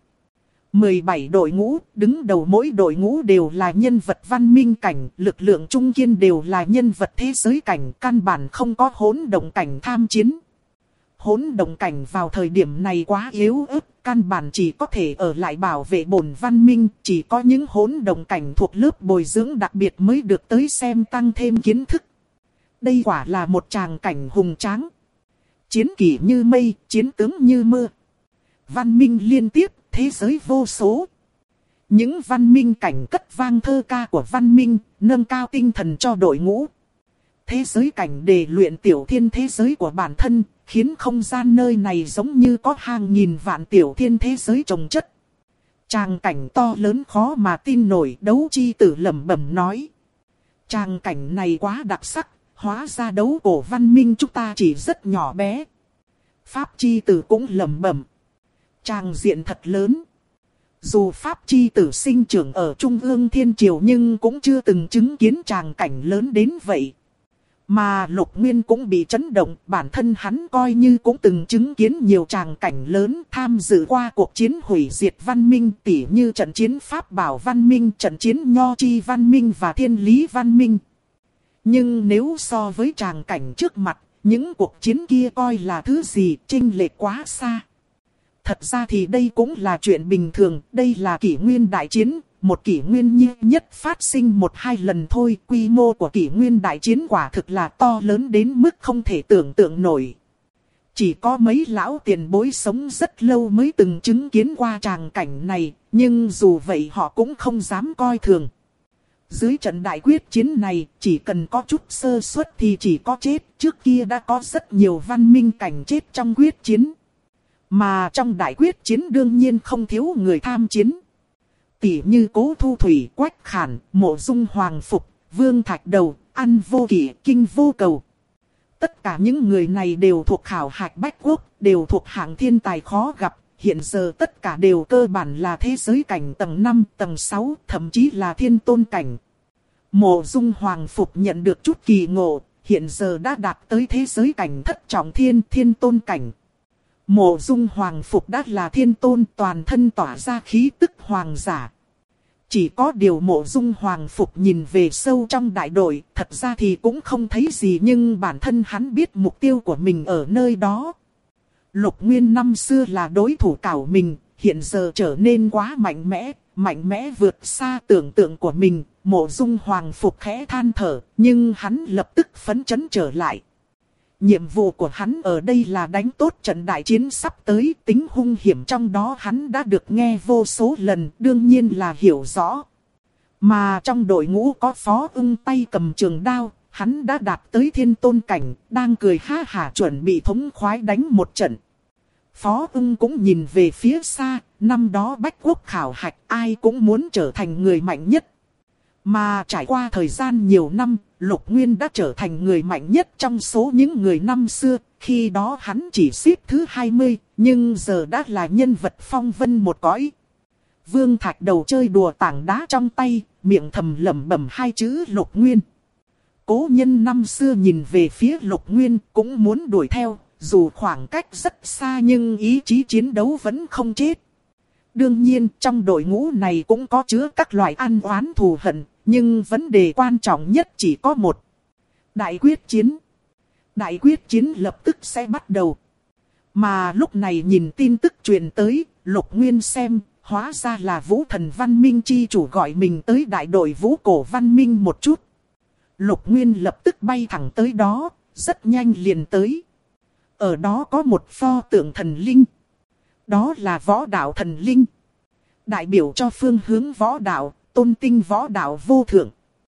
17 đội ngũ, đứng đầu mỗi đội ngũ đều là nhân vật văn minh cảnh, lực lượng trung kiên đều là nhân vật thế giới cảnh, căn bản không có hỗn động cảnh tham chiến. Hỗn động cảnh vào thời điểm này quá yếu ớt, căn bản chỉ có thể ở lại bảo vệ bổn văn minh, chỉ có những hỗn động cảnh thuộc lớp bồi dưỡng đặc biệt mới được tới xem tăng thêm kiến thức. Đây quả là một tràng cảnh hùng tráng. Chiến kỳ như mây, chiến tướng như mưa. Văn minh liên tiếp, thế giới vô số. Những văn minh cảnh cất vang thơ ca của văn minh, nâng cao tinh thần cho đội ngũ. Thế giới cảnh để luyện tiểu thiên thế giới của bản thân, khiến không gian nơi này giống như có hàng nghìn vạn tiểu thiên thế giới chồng chất. Tràng cảnh to lớn khó mà tin nổi, Đấu chi tử lẩm bẩm nói. Tràng cảnh này quá đặc sắc, hóa ra đấu cổ văn minh chúng ta chỉ rất nhỏ bé. Pháp chi tử cũng lẩm bẩm. Tràng diện thật lớn. Dù Pháp chi tử sinh trưởng ở Trung ương Thiên Triều nhưng cũng chưa từng chứng kiến tràng cảnh lớn đến vậy. Mà Lục Nguyên cũng bị chấn động, bản thân hắn coi như cũng từng chứng kiến nhiều tràng cảnh lớn, tham dự qua cuộc chiến hủy diệt văn minh, tỉ như trận chiến Pháp bảo văn minh, trận chiến Nho chi văn minh và Thiên lý văn minh. Nhưng nếu so với tràng cảnh trước mặt, những cuộc chiến kia coi là thứ gì, chênh lệch quá xa. Thật ra thì đây cũng là chuyện bình thường, đây là kỷ nguyên đại chiến, một kỷ nguyên duy nhất phát sinh 1-2 lần thôi. Quy mô của kỷ nguyên đại chiến quả thực là to lớn đến mức không thể tưởng tượng nổi. Chỉ có mấy lão tiền bối sống rất lâu mới từng chứng kiến qua tràng cảnh này, nhưng dù vậy họ cũng không dám coi thường. Dưới trận đại quyết chiến này, chỉ cần có chút sơ suất thì chỉ có chết, trước kia đã có rất nhiều văn minh cảnh chết trong quyết chiến. Mà trong đại quyết chiến đương nhiên không thiếu người tham chiến. Tỉ như Cố Thu Thủy, Quách Khản, Mộ Dung Hoàng Phục, Vương Thạch Đầu, Ăn Vô Kỵ, Kinh Vô Cầu. Tất cả những người này đều thuộc khảo hạch bách quốc, đều thuộc hạng thiên tài khó gặp. Hiện giờ tất cả đều cơ bản là thế giới cảnh tầng 5, tầng 6, thậm chí là thiên tôn cảnh. Mộ Dung Hoàng Phục nhận được chút kỳ ngộ, hiện giờ đã đạt tới thế giới cảnh thất trọng thiên tôn cảnh. Mộ Dung Hoàng Phục đã là thiên tôn, toàn thân tỏa ra khí tức hoàng giả. Chỉ có điều Mộ Dung Hoàng Phục nhìn về sâu trong đại đội, thật ra thì cũng không thấy gì, nhưng bản thân hắn biết mục tiêu của mình ở nơi đó. Lục Nguyên năm xưa là đối thủ cảo mình, hiện giờ trở nên quá mạnh mẽ vượt xa tưởng tượng của mình. Mộ Dung Hoàng Phục khẽ than thở, nhưng hắn lập tức phấn chấn trở lại. Nhiệm vụ của hắn ở đây là đánh tốt trận đại chiến sắp tới, tính hung hiểm trong đó hắn đã được nghe vô số lần, đương nhiên là hiểu rõ. Mà trong đội ngũ có Phó Ưng tay cầm trường đao, hắn đã đạt tới thiên tôn cảnh, đang cười ha hả chuẩn bị thống khoái đánh một trận. Phó Ưng cũng nhìn về phía xa, năm đó Bách Quốc khảo hạch ai cũng muốn trở thành người mạnh nhất. Mà trải qua thời gian nhiều năm, Lục Nguyên đã trở thành người mạnh nhất trong số những người năm xưa, khi đó hắn chỉ xếp thứ 20, nhưng giờ đã là nhân vật phong vân một cõi. Vương Thạch Đầu chơi đùa tảng đá trong tay, miệng thầm lẩm bẩm hai chữ Lục Nguyên. Cố Nhân năm xưa nhìn về phía Lục Nguyên cũng muốn đuổi theo, dù khoảng cách rất xa nhưng ý chí chiến đấu vẫn không chết. Đương nhiên trong đội ngũ này cũng có chứa các loại ăn oán thù hận, nhưng vấn đề quan trọng nhất chỉ có một. Đại quyết chiến. Đại quyết chiến lập tức sẽ bắt đầu. Mà lúc này nhìn tin tức truyền tới, Lục Nguyên xem, hóa ra là Vũ Thần Văn Minh chi chủ gọi mình tới đại đội Vũ Cổ Văn Minh một chút. Lục Nguyên lập tức bay thẳng tới đó, rất nhanh liền tới. Ở đó có một pho tượng thần linh. Đó là võ đạo thần linh. Đại biểu cho phương hướng võ đạo, tôn tinh võ đạo vô thượng.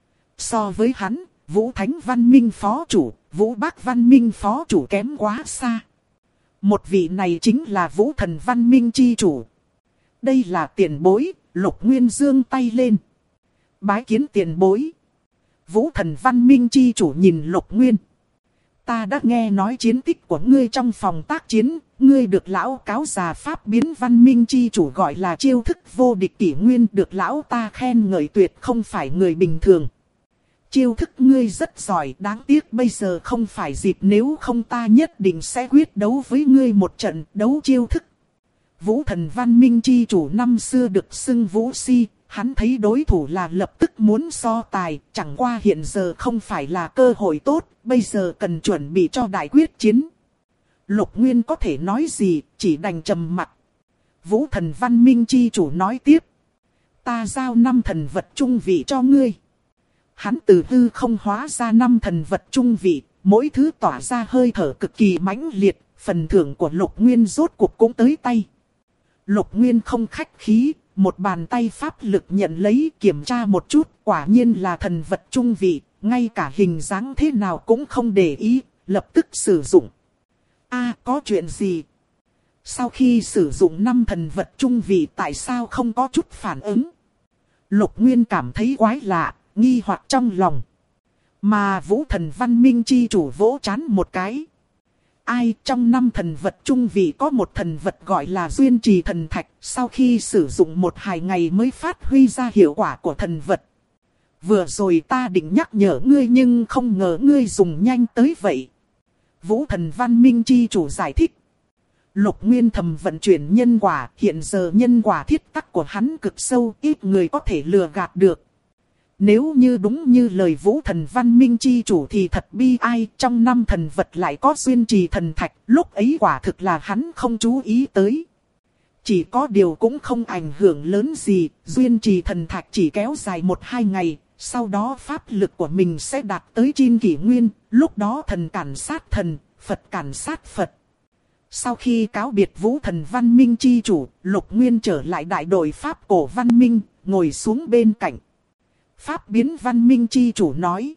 So với hắn, Vũ Thánh Văn Minh phó chủ, Vũ Bác Văn Minh phó chủ kém quá xa. Một vị này chính là Vũ Thần Văn Minh chi chủ. Đây là tiền bối, Lục Nguyên giương tay lên. Bái kiến tiền bối. Vũ Thần Văn Minh chi chủ nhìn Lục Nguyên. Ta đã nghe nói chiến tích của ngươi trong phòng tác chiến, ngươi được lão cáo già pháp biến Văn Minh chi chủ gọi là chiêu thức vô địch kỷ nguyên, được lão ta khen ngợi tuyệt không phải người bình thường. Chiêu thức ngươi rất giỏi, đáng tiếc bây giờ không phải dịp, nếu không ta nhất định sẽ quyết đấu với ngươi một trận đấu chiêu thức. Vũ Thần Văn Minh chi chủ năm xưa được xưng Vũ Si, hắn thấy đối thủ là lập tức muốn so tài, chẳng qua hiện giờ không phải là cơ hội tốt, bây giờ cần chuẩn bị cho đại quyết chiến. Lục Nguyên có thể nói gì, chỉ đành trầm mặc. Vũ Thần Văn Minh chi chủ nói tiếp. Ta giao 5 thần vật trung vị cho ngươi. Hắn từ hư không hóa ra 5 thần vật trung vị, mỗi thứ tỏa ra hơi thở cực kỳ mãnh liệt, phần thưởng của Lục Nguyên rốt cuộc cũng tới tay. Lục Nguyên không khách khí, một bàn tay pháp lực nhận lấy kiểm tra một chút, quả nhiên là thần vật trung vị, ngay cả hình dáng thế nào cũng không để ý, lập tức sử dụng. Có chuyện gì? Sau khi sử dụng 5 thần vật trung vị tại sao không có chút phản ứng? Lục Nguyên cảm thấy quái lạ, nghi hoặc trong lòng. Mà Vũ Thần Văn Minh chi chủ vỗ trán một cái. Trong 5 thần vật trung vị có một thần vật gọi là Duyên Trì Thần Thạch, sau khi sử dụng 1-2 ngày mới phát huy ra hiệu quả của thần vật. Vừa rồi ta định nhắc nhở ngươi nhưng không ngờ ngươi dùng nhanh tới vậy. Vũ Thần Văn Minh chi chủ giải thích. Lục Nguyên thầm vận chuyển nhân quả, hiện giờ nhân quả thiết tắc của hắn cực sâu, ít người có thể lừa gạt được. Nếu như đúng như lời Vũ Thần Văn Minh chi chủ thì thật bi ai, trong 5 thần vật lại có Duyên Trì Thần Thạch, lúc ấy quả thực là hắn không chú ý tới. Chỉ có điều cũng không ảnh hưởng lớn gì, Duyên Trì Thần Thạch chỉ kéo dài 1-2 ngày, sau đó pháp lực của mình sẽ đạt tới Chin Kỷ Nguyên, lúc đó thần cản sát thần, Phật cản sát Phật. Sau khi cáo biệt Vũ Thần Văn Minh chi chủ, Lục Nguyên trở lại đại đội Pháp Cổ Văn Minh, ngồi xuống bên cạnh. Pháp biến Văn Minh chi chủ nói.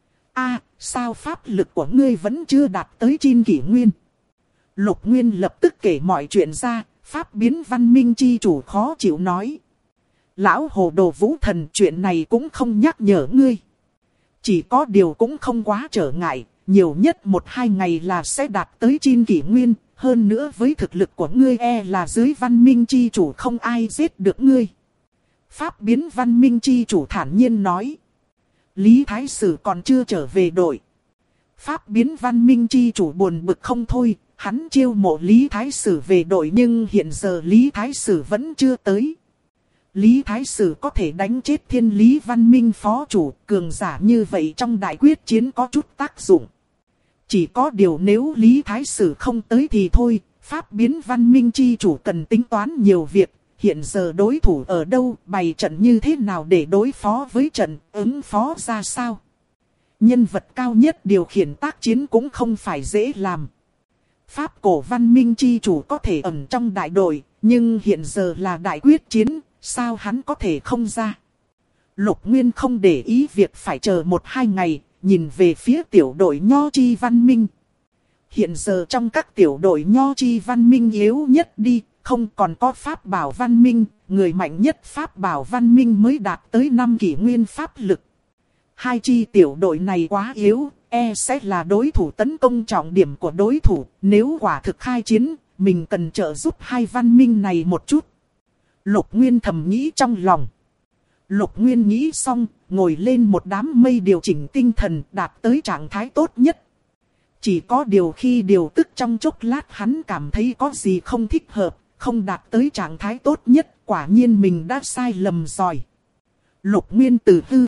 Sao pháp lực của ngươi vẫn chưa đạt tới Chin Kỷ Nguyên? Lục Nguyên lập tức kể mọi chuyện ra, Pháp biến Văn Minh chi chủ khó chịu nói. Lão hồ đồ Vũ Thần, chuyện này cũng không nhắc nhở ngươi. Chỉ có điều cũng không quá trở ngại, nhiều nhất 1-2 ngày là sẽ đạt tới Chin Kỷ Nguyên. Hơn nữa với thực lực của ngươi là dưới Văn Minh chi chủ không ai giết được ngươi. Pháp biến Văn Minh chi chủ thản nhiên nói. Lý Thái Sử còn chưa trở về đội. Pháp biến Văn Minh chi chủ buồn bực không thôi, hắn chiêu mộ Lý Thái Sử về đội nhưng hiện giờ Lý Thái Sử vẫn chưa tới. Lý Thái Sử có thể đánh chết Thiên Lý Văn Minh phó chủ, cường giả như vậy trong đại quyết chiến có chút tác dụng. Chỉ có điều nếu Lý Thái Sử không tới thì thôi, Pháp biến Văn Minh chi chủ cần tính toán nhiều việc. Hiện giờ đối thủ ở đâu, bày trận như thế nào để đối phó với trận, ứng phó ra sao? Nhân vật cao nhất điều khiển tác chiến cũng không phải dễ làm. Pháp Cổ Văn Minh chi chủ có thể ẩn trong đại đội, nhưng hiện giờ là đại quyết chiến, sao hắn có thể không ra? Lục Nguyên không để ý việc phải chờ 1-2 ngày, nhìn về phía tiểu đội Nho Chi Văn Minh. Hiện giờ trong các tiểu đội Nho Chi Văn Minh yếu nhất đi, không còn có Pháp Bảo Văn Minh, người mạnh nhất Pháp Bảo Văn Minh mới đạt tới 5 kỷ nguyên pháp lực. 2 chi tiểu đội này quá yếu, sẽ là đối thủ tấn công trọng điểm của đối thủ, nếu quả thực khai chiến, mình cần trợ giúp 2 văn minh này một chút. Lục Nguyên thầm nghĩ trong lòng. Lục Nguyên nghĩ xong, ngồi lên một đám mây điều chỉnh tinh thần đạt tới trạng thái tốt nhất. Chỉ có điều khi điều tức trong chốc lát hắn cảm thấy có gì không thích hợp, không đạt tới trạng thái tốt nhất, quả nhiên mình đã sai lầm rồi. Lục Nguyên từ hư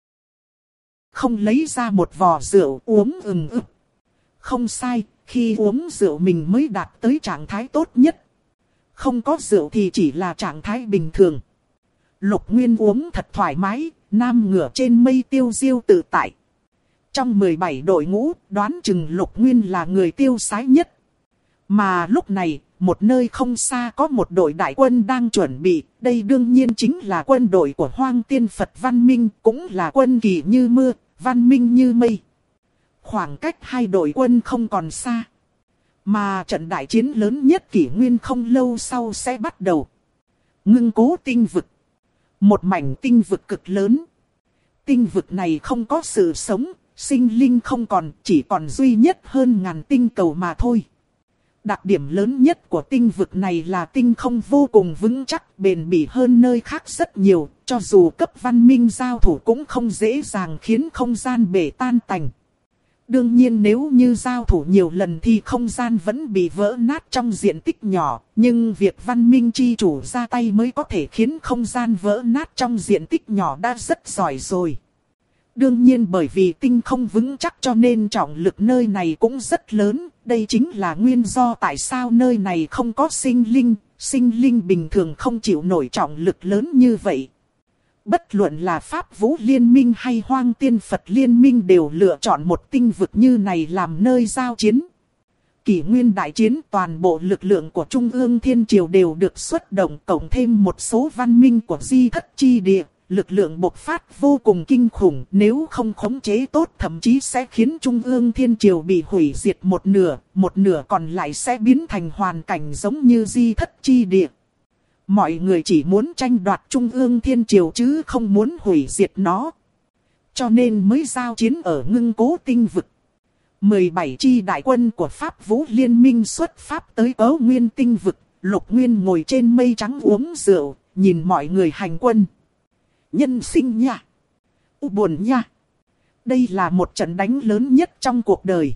không lấy ra một vò rượu uống ực. Không sai, khi uống rượu mình mới đạt tới trạng thái tốt nhất. Không có rượu thì chỉ là trạng thái bình thường. Lục Nguyên uống thật thoải mái, nam ngửa trên mây tiêu diêu tự tại. Trong 17 đội ngũ, đoán chừng Lục Nguyên là người tiêu sái nhất. Mà lúc này, một nơi không xa có một đội đại quân đang chuẩn bị. Đây đương nhiên chính là quân đội của Hoang Tiên Phật Văn Minh, cũng là quân kỳ như mưa, văn minh như mây. Khoảng cách hai đội quân không còn xa. Mà trận đại chiến lớn nhất kỷ nguyên không lâu sau sẽ bắt đầu. Ngưng Cố tinh vực. Một mảnh tinh vực cực lớn. Tinh vực này không có sự sống, sinh linh không còn, chỉ còn duy nhất hơn ngàn tinh cầu mà thôi. Đặc điểm lớn nhất của tinh vực này là tinh không vô cùng vững chắc, bền bỉ hơn nơi khác rất nhiều, cho dù cấp văn minh giao thủ cũng không dễ dàng khiến không gian bể tan tành. Đương nhiên nếu như giao thủ nhiều lần thì không gian vẫn bị vỡ nát trong diện tích nhỏ, nhưng việc văn minh chi chủ ra tay mới có thể khiến không gian vỡ nát trong diện tích nhỏ đã rất giỏi rồi. Đương nhiên bởi vì tinh không vững chắc cho nên trọng lực nơi này cũng rất lớn, đây chính là nguyên do tại sao nơi này không có sinh linh bình thường không chịu nổi trọng lực lớn như vậy. Bất luận là Pháp Vũ Liên minh hay Hoang Tiên Phật Liên minh đều lựa chọn một tinh vực như này làm nơi giao chiến. Kỷ nguyên đại chiến toàn bộ lực lượng của Trung ương Thiên Triều đều được xuất động, cộng thêm một số văn minh của Di Thất Chi Địa. Lực lượng bộc phát vô cùng kinh khủng, nếu không khống chế tốt thậm chí sẽ khiến Trung ương Thiên Triều bị hủy diệt một nửa còn lại sẽ biến thành hoàn cảnh giống như Di Thất Chi Địa. Mọi người chỉ muốn tranh đoạt Trung ương Thiên Triều chứ không muốn hủy diệt nó. Cho nên mới giao chiến ở Ngưng Cố tinh vực. 17 chi đại quân của Pháp Vũ Liên minh xuất pháp tới Cấu Nguyên tinh vực. Lục Nguyên ngồi trên mây trắng uống rượu, nhìn mọi người hành quân. Nhân sinh nha. Buồn nha. Đây là một trận đánh lớn nhất trong cuộc đời.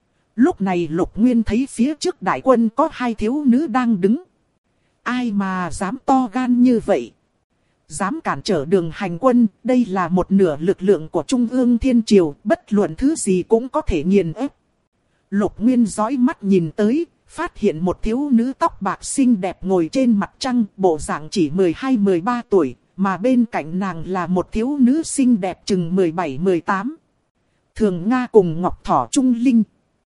Lúc này Lục Nguyên thấy phía trước đại quân có hai thiếu nữ đang đứng. Ai mà dám to gan như vậy? Dám cản trở đường hành quân, đây là một nửa lực lượng của Trung ương Thiên Triều, bất luận thứ gì cũng có thể nghiền ép. Lục Nguyên dõi mắt nhìn tới, phát hiện một thiếu nữ tóc bạc xinh đẹp ngồi trên mặt trăng, bộ dạng chỉ 12-13 tuổi. Mà bên cạnh nàng là một thiếu nữ xinh đẹp chừng 17-18. Thường Nga cùng Ngọc Thỏ Trung Linh.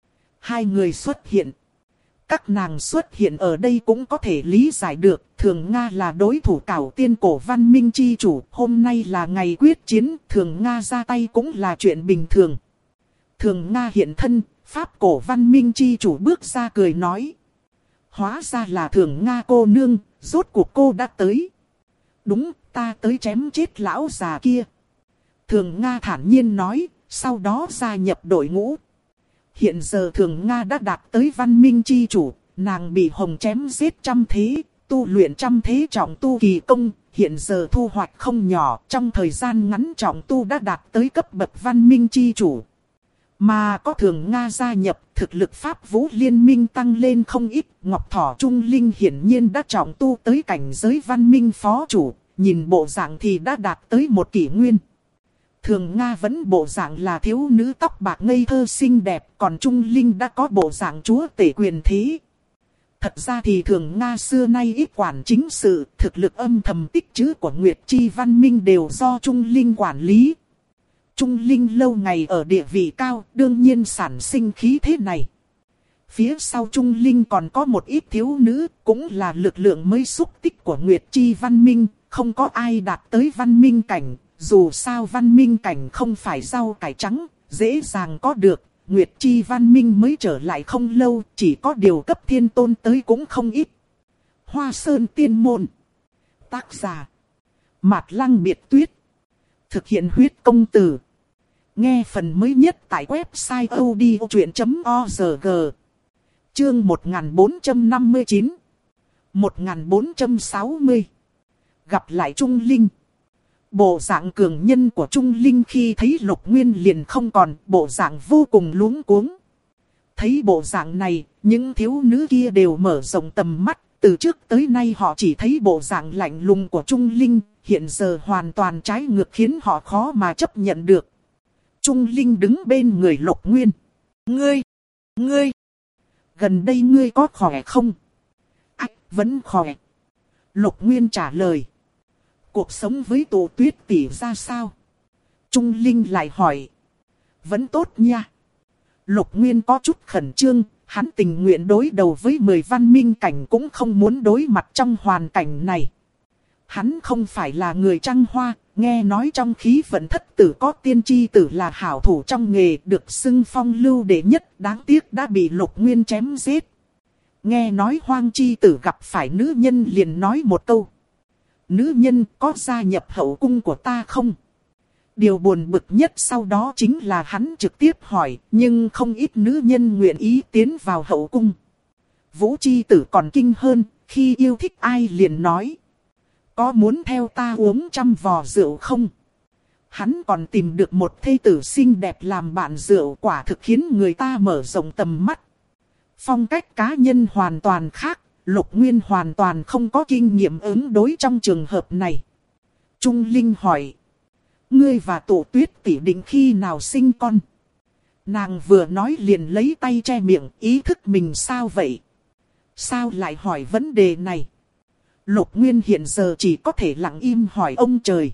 Hai người xuất hiện. Các nàng xuất hiện ở đây cũng có thể lý giải được. Thường Nga là đối thủ cảo tiên cổ văn minh chi chủ. Hôm nay là ngày quyết chiến. Thường Nga ra tay cũng là chuyện bình thường. Thường Nga hiện thân. Pháp cổ văn minh chi chủ bước ra cười nói. Hóa ra là Thường Nga cô nương. Rốt cuộc cô đã tới. Đúng, ta tới chém chết lão già kia. Thường Nga thản nhiên nói, sau đó gia nhập đội ngũ. Hiện giờ Thường Nga đã đạt tới văn minh chi chủ, nàng bị Hồng chém giết trăm thế, tu luyện trăm thế trọng tu kỳ công, hiện giờ thu hoạch không nhỏ, trong thời gian ngắn trọng tu đã đạt tới cấp bậc văn minh chi chủ. Mà có Thường Nga gia nhập, thực lực Pháp Vũ Liên minh tăng lên không ít, Ngọc Thỏ Trung Linh hiển nhiên đã trọng tu tới cảnh giới văn minh phó chủ, nhìn bộ dạng thì đã đạt tới một kỷ nguyên. Thường Nga vẫn bộ dạng là thiếu nữ tóc bạc ngây thơ xinh đẹp, còn Trung Linh đã có bộ dạng chúa tể quyền thế. Thật ra thì Thường Nga xưa nay ít quản chính sự, thực lực âm thầm tích trữ của Nguyệt Chi Văn Minh đều do Trung Linh quản lý. Trung Linh lâu ngày ở địa vị cao, đương nhiên sản sinh khí thế này. Phía sau Trung Linh còn có một ít thiếu nữ, cũng là lực lượng mới xúc tích của Nguyệt Chi Văn Minh, không có ai đạt tới văn minh cảnh, dù sao văn minh cảnh không phải rau cải trắng, dễ dàng có được, Nguyệt Chi Văn Minh mới trở lại không lâu, chỉ có điều cấp thiên tôn tới cũng không ít. Hoa Sơn Tiên Môn. Tác giả Mạt Lăng Biệt Tuyết. Thực hiện huyết công từ. Nghe phần mới nhất tại website odchuyện.org. Chương 1459 1460. Gặp lại Trung Linh. Bộ dạng cường nhân của Trung Linh khi thấy Lục Nguyên liền không còn, bộ dạng vô cùng luống cuống. Thấy bộ dạng này, những thiếu nữ kia đều mở rộng tầm mắt, từ trước tới nay họ chỉ thấy bộ dạng lạnh lùng của Trung Linh, hiện giờ hoàn toàn trái ngược khiến họ khó mà chấp nhận được. Trung Linh đứng bên người Lục Nguyên. Ngươi, gần đây ngươi có khỏe không? Vẫn khỏe. Lục Nguyên trả lời. Cuộc sống với Tô Tuyết tỷ ra sao? Trung Linh lại hỏi. Vẫn tốt nha. Lục Nguyên có chút khẩn trương, hắn tình nguyện đối đầu với 10 văn minh cảnh cũng không muốn đối mặt trong hoàn cảnh này. Hắn không phải là người Trăng Hoa, nghe nói trong khí vận thất tử có tiên tri tử là hảo thủ trong nghề được xưng phong lưu đệ nhất, đáng tiếc đã bị Lục Nguyên chém giết. Nghe nói Hoang chi tử gặp phải nữ nhân liền nói một câu. Nữ nhân có gia nhập hậu cung của ta không? Điều buồn bực nhất sau đó chính là hắn trực tiếp hỏi, nhưng không ít nữ nhân nguyện ý tiến vào hậu cung. Vũ chi tử còn kinh hơn, khi yêu thích ai liền nói. Có muốn theo ta uống 100 vò rượu không? Hắn còn tìm được một thê tử xinh đẹp làm bạn rượu, quả thực khiến người ta mở rộng tầm mắt. Phong cách cá nhân hoàn toàn khác, Lục Nguyên hoàn toàn không có kinh nghiệm ứng đối trong trường hợp này. Trung Linh hỏi. Ngươi và Tô Tuyết tỷ định khi nào sinh con? Nàng vừa nói liền lấy tay che miệng, ý thức mình sao vậy? Sao lại hỏi vấn đề này? Lục Nguyên hiện giờ chỉ có thể lặng im hỏi ông trời.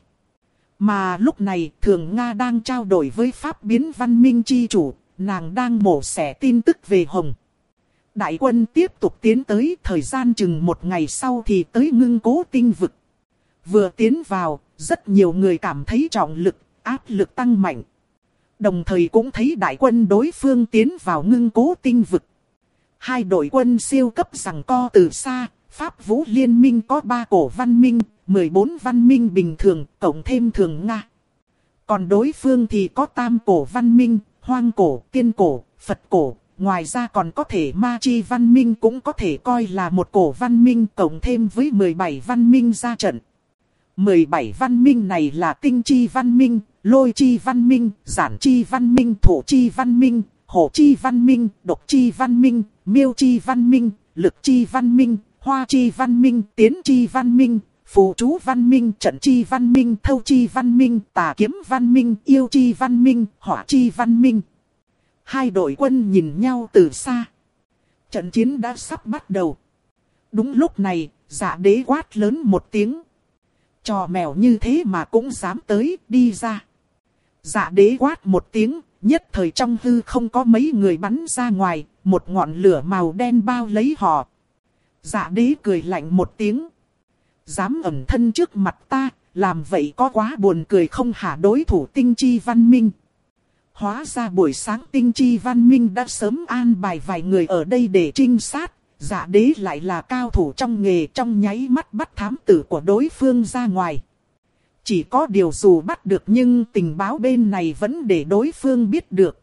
Mà lúc này Thường Nga đang trao đổi với Pháp biến văn minh chi chủ, nàng đang mổ xẻ tin tức về Hồng. Đại quân tiếp tục tiến tới, thời gian chừng 1 ngày sau thì tới Ngưng Cố tinh vực. Vừa tiến vào, rất nhiều người cảm thấy trọng lực, áp lực tăng mạnh. Đồng thời cũng thấy đại quân đối phương tiến vào Ngưng Cố tinh vực. Hai đội quân siêu cấp giằng co từ xa, Pháp Vũ Liên minh có 3 cổ văn minh, 14 văn minh bình thường, cộng thêm Thường Nga. Còn đối phương thì có Tam cổ văn minh, Hoang cổ, Tiên cổ, Phật cổ. Ngoài ra còn có thể Ma Chi văn minh cũng có thể coi là một cổ văn minh cộng thêm với 17 văn minh ra trận. 17 văn minh này là Tinh Chi văn minh, Lôi Chi văn minh, Giản Chi văn minh, Thổ Chi văn minh, Hổ Chi văn minh, Độc Chi văn minh, Miêu Chi văn minh, Lực Chi văn minh, Hoa Chi văn minh, Tiến Chi văn minh, Phù Chú văn minh, Trận Chi văn minh, Thâu Chi văn minh, Tà Kiếm văn minh, Yêu Chi văn minh, Hỏa Chi văn minh. Hai đội quân nhìn nhau từ xa. Trận chiến đã sắp bắt đầu. Đúng lúc này, Dạ Đế quát lớn một tiếng. Trò mèo như thế mà cũng dám tới, đi ra. Dạ Đế quát một tiếng, nhất thời trong hư không có mấy người bắn ra ngoài, một ngọn lửa màu đen bao lấy họ. Dạ Đế cười lạnh một tiếng. Dám ẩn thân trước mặt ta, làm vậy có quá buồn cười không hả? Đối thủ Tinh Chi văn minh. Hóa ra buổi sáng Tinh Chi văn minh đã sớm an bài vài người ở đây để trinh sát. Dạ Đế lại là cao thủ trong nghề, trong nháy mắt bắt thám tử của đối phương ra ngoài. Chỉ có điều dù bắt được nhưng tình báo bên này vẫn để đối phương biết được.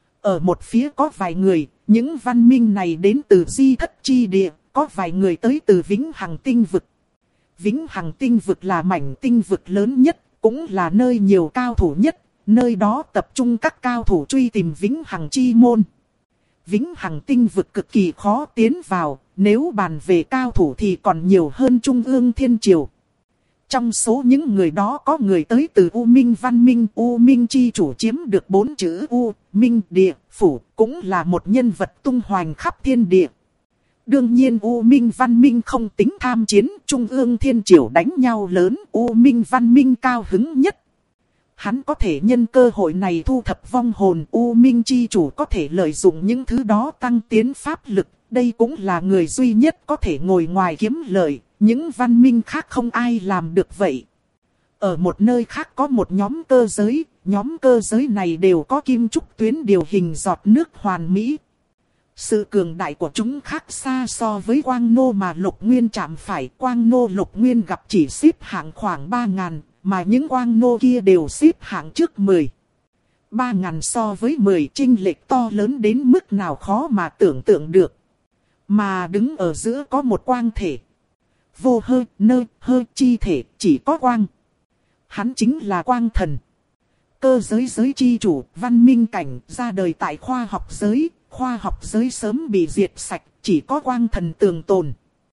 Ở một phía có vài người, những văn minh này đến từ Di Thất Chi Địa, có vài người tới từ Vĩnh Hằng tinh vực. Vĩnh Hằng tinh vực là mảnh tinh vực lớn nhất, cũng là nơi nhiều cao thủ nhất. Nơi đó tập trung các cao thủ truy tìm Vĩnh Hằng chi môn. Vĩnh Hằng tinh vực cực kỳ khó tiến vào, nếu bàn về cao thủ thì còn nhiều hơn Trung ương Thiên Triều. Trong số những người đó có người tới từ U Minh văn minh, U Minh chi chủ chiếm được 4 chữ U, Minh địa, phủ, cũng là một nhân vật tung hoành khắp thiên địa. Đương nhiên U Minh văn minh không tính tham chiến, Trung ương Thiên Triều đánh nhau lớn, U Minh văn minh cao hứng nhất. Hắn có thể nhân cơ hội này thu thập vong hồn, U Minh chi chủ có thể lợi dụng những thứ đó tăng tiến pháp lực. Đây cũng là người duy nhất có thể ngồi ngoài kiếm lợi, những văn minh khác không ai làm được vậy. Ở một nơi khác có một nhóm cơ giới này đều có kim trúc tuyến điều hình giọt nước hoàn mỹ. Sự cường đại của chúng khác xa so với Quang Nô mà Lục Nguyên chạm phải. Quang Nô Lục Nguyên gặp chỉ xếp hạng khoảng 3.000. Mà những Quang Nô kia đều xếp hạng trước 10. 3.000 so với 10 chênh lệch to lớn đến mức nào khó mà tưởng tượng được. Mà đứng ở giữa có một quang thể. Vô hơi, nơi, hơi chi thể, chỉ có quang. hắn chính là Quang Thần. Cơ giới giới chi chủ, văn minh cảnh, ra đời tại khoa học giới sớm bị diệt sạch, chỉ có Quang Thần tường tồn.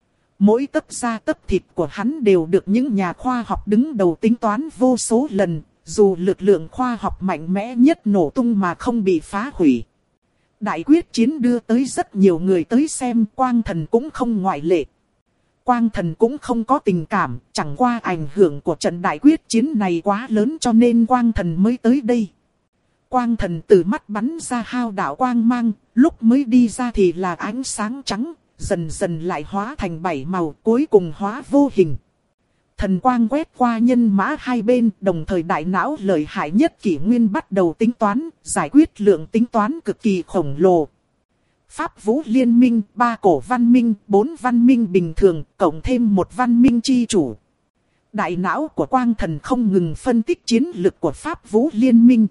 Mỗi tấc da tấc thịt của hắn đều được những nhà khoa học đứng đầu tính toán vô số lần, dù lực lượng khoa học mạnh mẽ nhất nổ tung mà không bị phá hủy. Đại quyết chiến đưa tới rất nhiều người tới xem, Quang Thần cũng không ngoại lệ. Quang Thần cũng không có tình cảm, chẳng qua ảnh hưởng của trận đại quyết chiến này quá lớn cho nên Quang Thần mới tới đây. Quang Thần từ mắt bắn ra hao đạo quang mang, lúc mới đi ra thì là ánh sáng trắng, dần dần lại hóa thành 7 màu, cuối cùng hóa vô hình. Thần quang quét qua nhân mã hai bên, đồng thời đại não lợi hại nhất kỷ nguyên bắt đầu tính toán, giải quyết lượng tính toán cực kỳ khổng lồ. Pháp Vũ Liên Minh, 3 cổ văn minh, 4 văn minh bình thường, cộng thêm một văn minh chi chủ. Đại não của Quang Thần không ngừng phân tích chiến lực của Pháp Vũ Liên Minh.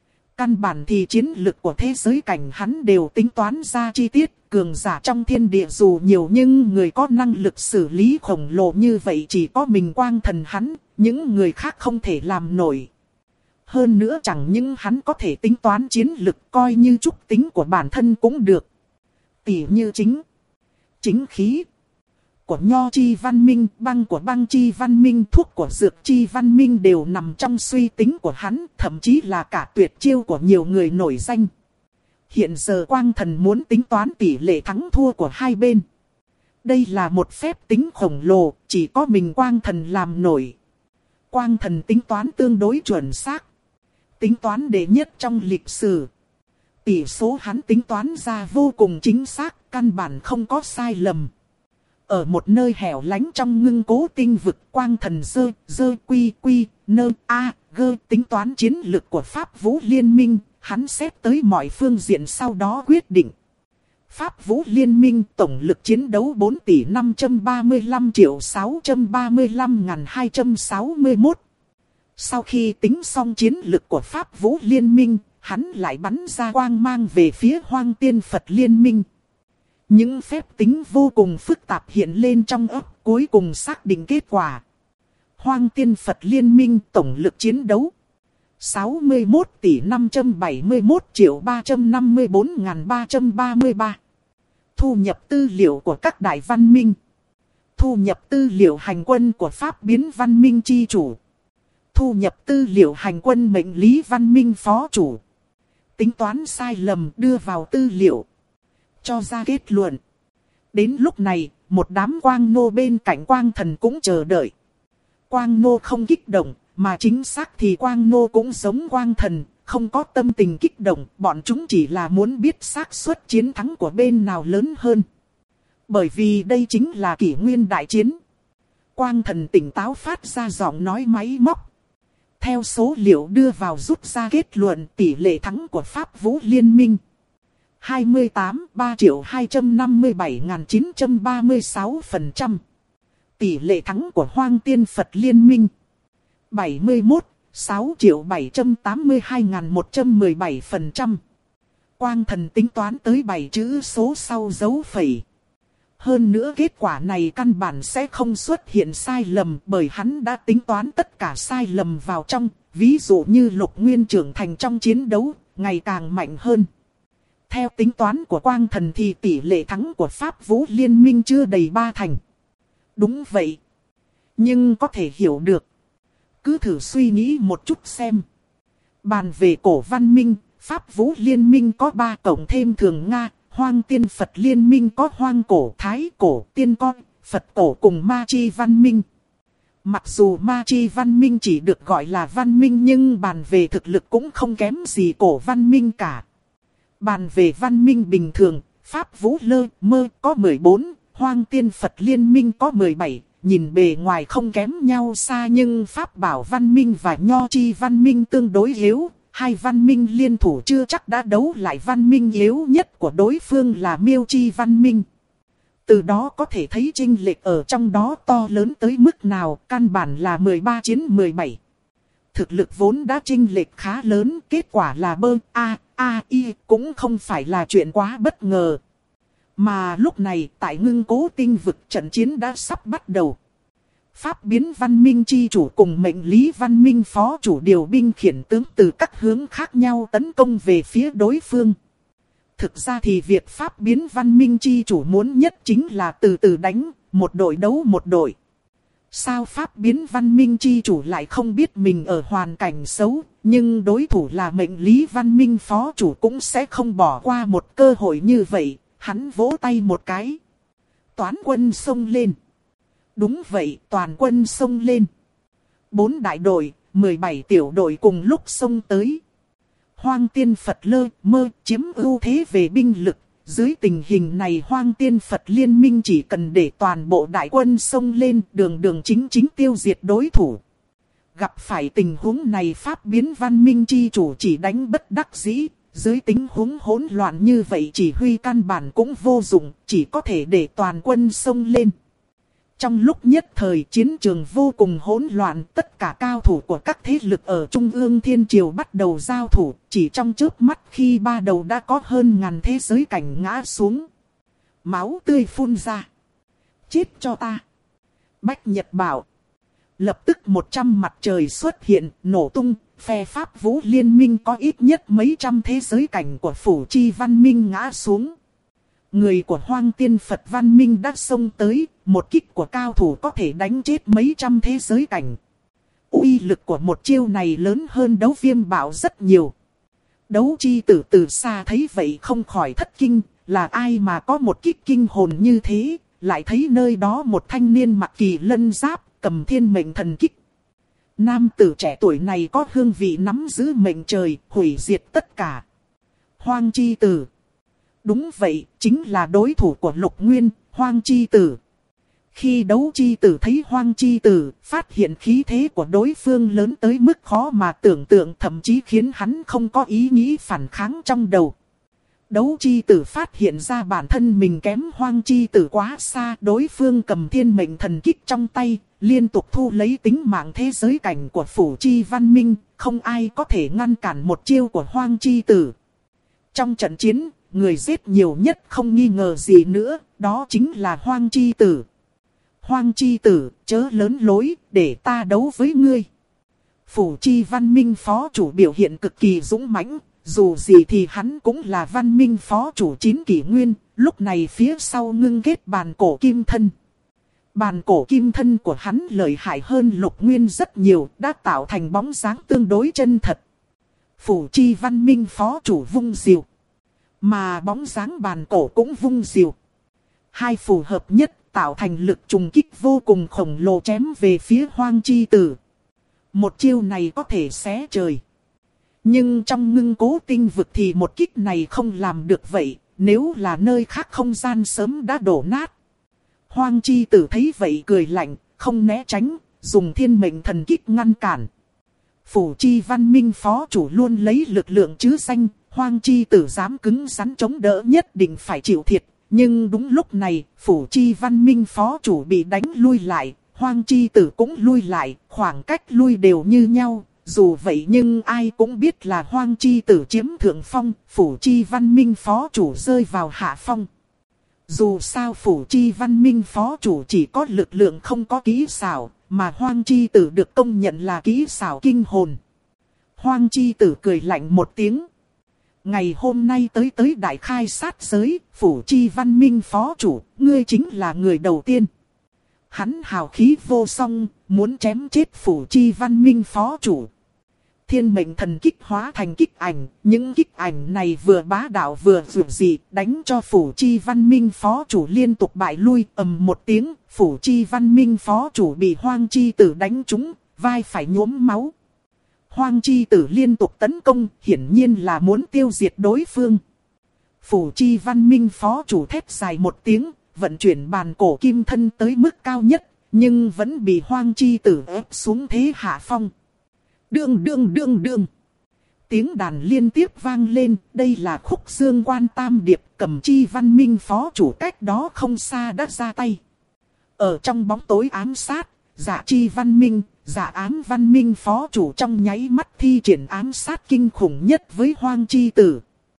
Căn bản thì chiến lực của thế giới cảnh hắn đều tính toán ra chi tiết, cường giả trong thiên địa dù nhiều nhưng người có năng lực xử lý khổng lồ như vậy chỉ có mình Quang Thần hắn, những người khác không thể làm nổi. Hơn nữa chẳng những hắn có thể tính toán chiến lực, coi như trúc tính của bản thân cũng được. Tỉ như chính khí của nho chi văn minh, băng của băng chi văn minh, thuốc của dược chi văn minh đều nằm trong suy tính của hắn, thậm chí là cả tuyệt chiêu của nhiều người nổi danh. Hiện giờ Quang Thần muốn tính toán tỷ lệ thắng thua của hai bên. Đây là một phép tính khổng lồ, chỉ có mình Quang Thần làm nổi. Quang Thần tính toán tương đối chuẩn xác. Tính toán đệ nhất trong lịch sử. Tỷ số hắn tính toán ra vô cùng chính xác, căn bản không có sai lầm. Ở một nơi hẻo lánh trong ngưng cố tinh vực, Quang Thần dơ quy nơ a gơ tính toán chiến lực của Pháp Vũ Liên Minh, hắn xét tới mọi phương diện sau đó quyết định. Pháp Vũ Liên Minh tổng lực chiến đấu 4 tỷ 535 triệu 635.261. Sau khi tính xong chiến lực của Pháp Vũ Liên Minh, hắn lại bắn ra quang mang về phía Hoang Tiên Phật Liên Minh. Những phép tính vô cùng phức tạp hiện lên trong óc, cuối cùng xác định kết quả. Hoang Tiên Phật Liên Minh tổng lực chiến đấu 61 tỷ 571 triệu 354.333. Thu nhập tư liệu của các đại văn minh. Thu nhập tư liệu hành quân của Pháp Biến Văn Minh chi chủ. Thu nhập tư liệu hành quân mệnh lý văn minh phó chủ. Tính toán sai lầm đưa vào tư liệu. Cho ra kết luận. Đến lúc này, một đám quang nô bên cạnh Quang Thần cũng chờ đợi. Quang nô không kích động, mà chính xác thì Quang nô cũng giống Quang Thần, không có tâm tình kích động, bọn chúng chỉ là muốn biết xác suất chiến thắng của bên nào lớn hơn. Bởi vì đây chính là kỷ nguyên đại chiến. Quang Thần tỉnh táo phát ra giọng nói máy móc. Theo số liệu đưa vào rút ra kết luận tỷ lệ thắng của Pháp Vũ Liên Minh. 28.3.257.936%. Tỷ lệ thắng của Hoang Tiên Phật Liên Minh. 71.6.782.117%. Quang Thần tính toán tới 7 chữ số sau dấu phẩy. Hơn nữa kết quả này căn bản sẽ không xuất hiện sai lầm bởi hắn đã tính toán tất cả sai lầm vào trong. Ví dụ như Lục Nguyên trưởng thành trong chiến đấu, ngày càng mạnh hơn. Theo tính toán của Quang Thần thì tỷ lệ thắng của Pháp Vũ Liên Minh chưa đầy 3 thành. Đúng vậy. Nhưng có thể hiểu được. Cứ thử suy nghĩ một chút xem. Bàn về cổ văn minh, Pháp Vũ Liên Minh có 3 cộng thêm Thường Nga, Hoang Tiên Phật Liên Minh có Hoang Cổ, Thái Cổ, Tiên Con, Phật Cổ cùng Ma Chi Văn Minh. Mặc dù Ma Chi Văn Minh chỉ được gọi là văn minh nhưng bàn về thực lực cũng không kém gì cổ văn minh cả. Bàn về văn minh bình thường, Pháp Vũ Lơ Mơ có 14, Hoang Tiên Phật Liên Minh có 17, nhìn bề ngoài không kém nhau xa nhưng Pháp Bảo Văn Minh và Nho Chi Văn Minh tương đối yếu. Hai văn minh liên thủ chưa chắc đã đấu lại văn minh yếu nhất của đối phương là Miêu Chi Văn Minh. Từ đó có thể thấy chênh lệch ở trong đó to lớn tới mức nào, căn bản là 13 chiến 17. Thực lực vốn đã chênh lệch khá lớn, kết quả là I cũng không phải là chuyện quá bất ngờ. Mà lúc này tại ngưng cố tinh vực trận chiến đã sắp bắt đầu. Pháp biến văn minh chi chủ cùng mệnh lý văn minh phó chủ điều binh khiển tướng từ các hướng khác nhau tấn công về phía đối phương. Thực ra thì việc pháp biến văn minh chi chủ muốn nhất chính là từ từ đánh, một đội đấu một đội. Sao pháp biến văn minh chi chủ lại không biết mình ở hoàn cảnh xấu, nhưng đối thủ là mệnh lý văn minh phó chủ cũng sẽ không bỏ qua một cơ hội như vậy, hắn vỗ tay một cái. Toán quân xông lên. Đúng vậy, toàn quân xông lên. 4 đại đội, 17 tiểu đội cùng lúc xông tới. Hoang Tiên Phật lơ mơ chiếm ưu thế về binh lực. Dưới tình hình này Hoang Tiên Phật liên minh chỉ cần để toàn bộ đại quân xông lên đường đường chính chính tiêu diệt đối thủ. Gặp phải tình huống này pháp biến văn minh chi chủ chỉ đánh bất đắc dĩ. Dưới tình huống hỗn loạn như vậy chỉ huy căn bản cũng vô dụng, chỉ có thể để toàn quân xông lên. Trong lúc nhất thời chiến trường vô cùng hỗn loạn, tất cả cao thủ của các thế lực ở Trung ương Thiên Triều bắt đầu giao thủ, chỉ trong chớp mắt khi ba đầu đã có hơn ngàn thế giới cảnh ngã xuống. Máu tươi phun ra. Chết cho ta. Bách Nhật bảo. Lập tức 100 mặt trời xuất hiện, nổ tung, phe Pháp Vũ liên minh có ít nhất mấy trăm thế giới cảnh của Phủ Chi Văn Minh ngã xuống. Người của Hoang Tiên Phật Văn Minh đã xông tới, một kích của cao thủ có thể đánh chết mấy trăm thế giới cảnh. Uy lực của một chiêu này lớn hơn Đấu Viêm Bảo rất nhiều. Đấu Chi Tử từ xa thấy vậy không khỏi thất kinh, là ai mà có một kích kinh hồn như thế, lại thấy nơi đó một thanh niên mặc kỳ lân giáp, cầm thiên mệnh thần kích. Nam tử trẻ tuổi này có hương vị nắm giữ mệnh trời, hủy diệt tất cả. Hoang Chi Tử. Đúng vậy, chính là đối thủ của Lục Nguyên, Hoang Chi Tử. Khi Đấu Chi Tử thấy Hoang Chi Tử, phát hiện khí thế của đối phương lớn tới mức khó mà tưởng tượng, thậm chí khiến hắn không có ý nghĩ phản kháng trong đầu. Đấu Chi Tử phát hiện ra bản thân mình kém Hoang Chi Tử quá xa, đối phương cầm thiên mệnh thần kích trong tay, liên tục thu lấy tính mạng thế giới cảnh của Phủ Chi Văn Minh, không ai có thể ngăn cản một chiêu của Hoang Chi Tử. Trong trận chiến, người giết nhiều nhất không nghi ngờ gì nữa, đó chính là Hoang Chi Tử. Hoang Chi Tử, chớ lớn lối, để ta đấu với ngươi. Phủ Chi Văn Minh phó chủ biểu hiện cực kỳ dũng mãnh, dù gì thì hắn cũng là Văn Minh phó chủ 9 kỷ nguyên, lúc này phía sau ngưng kết bàn cổ kim thân. Bàn cổ kim thân của hắn lợi hại hơn Lục Nguyên rất nhiều, đã tạo thành bóng dáng tương đối chân thật. Phủ Chi Văn Minh phó chủ vung diều, mà bóng dáng bàn cổ cũng vung diều. Hai phù hợp nhất tạo thành lực trùng kích vô cùng khổng lồ chém về phía Hoang Chi Tử. Một chiêu này có thể xé trời. Nhưng trong Ngưng Cố Tinh vực thì một kích này không làm được vậy, nếu là nơi khác không gian sớm đã đổ nát. Hoang Chi Tử thấy vậy cười lạnh, không né tránh, dùng thiên mệnh thần kích ngăn cản. Phủ Chi Văn Minh phó chủ luôn lấy lực lượng chứ danh, Hoang Chi Tử dám cứng rắn chống đỡ nhất định phải chịu thiệt. Nhưng đúng lúc này, Phủ Chi Văn Minh phó chủ bị đánh lui lại, Hoang Chi Tử cũng lui lại, khoảng cách lui đều như nhau. Dù vậy nhưng ai cũng biết là Hoang Chi Tử chiếm thượng phong, Phủ Chi Văn Minh phó chủ rơi vào hạ phong. Dù sao Phủ Chi Văn Minh phó chủ chỉ có lực lượng không có kỹ xảo, mà Hoang Chi Tử được công nhận là kỹ xảo kinh hồn. Hoang Chi Tử cười lạnh một tiếng. Ngày hôm nay tới đại khai sát giới, Phủ Chi Văn Minh phó chủ, ngươi chính là người đầu tiên. Hắn hào khí vô song, muốn chém chết Phủ Chi Văn Minh phó chủ. Thiên mệnh thần kích hóa thành kích ảnh, những kích ảnh này vừa bá đạo vừa dữ dị, đánh cho Phủ Chi Văn Minh phó chủ liên tục bại lui, ầm một tiếng, Phủ Chi Văn Minh phó chủ bị Hoang Chi Tử đánh trúng, vai phải nhuốm máu. Hoang Chi Tử liên tục tấn công, hiển nhiên là muốn tiêu diệt đối phương. Phủ Chi Văn Minh phó chủ thét dài một tiếng, vận chuyển bàn cổ kim thân tới mức cao nhất, nhưng vẫn bị Hoang Chi Tử ép xuống thế hạ phong. Đương đương đương đương. Tiếng đàn liên tiếp vang lên, đây là khúc dương quan tam điệp, Cầm Chi Văn Minh phó chủ cách đó không xa đã ra tay. Ở trong bóng tối ám sát, Dạ Chi Văn Minh, Dạ Ám Văn Minh phó chủ trong nháy mắt thi triển ám sát kinh khủng nhất với Hoang Chi Tử.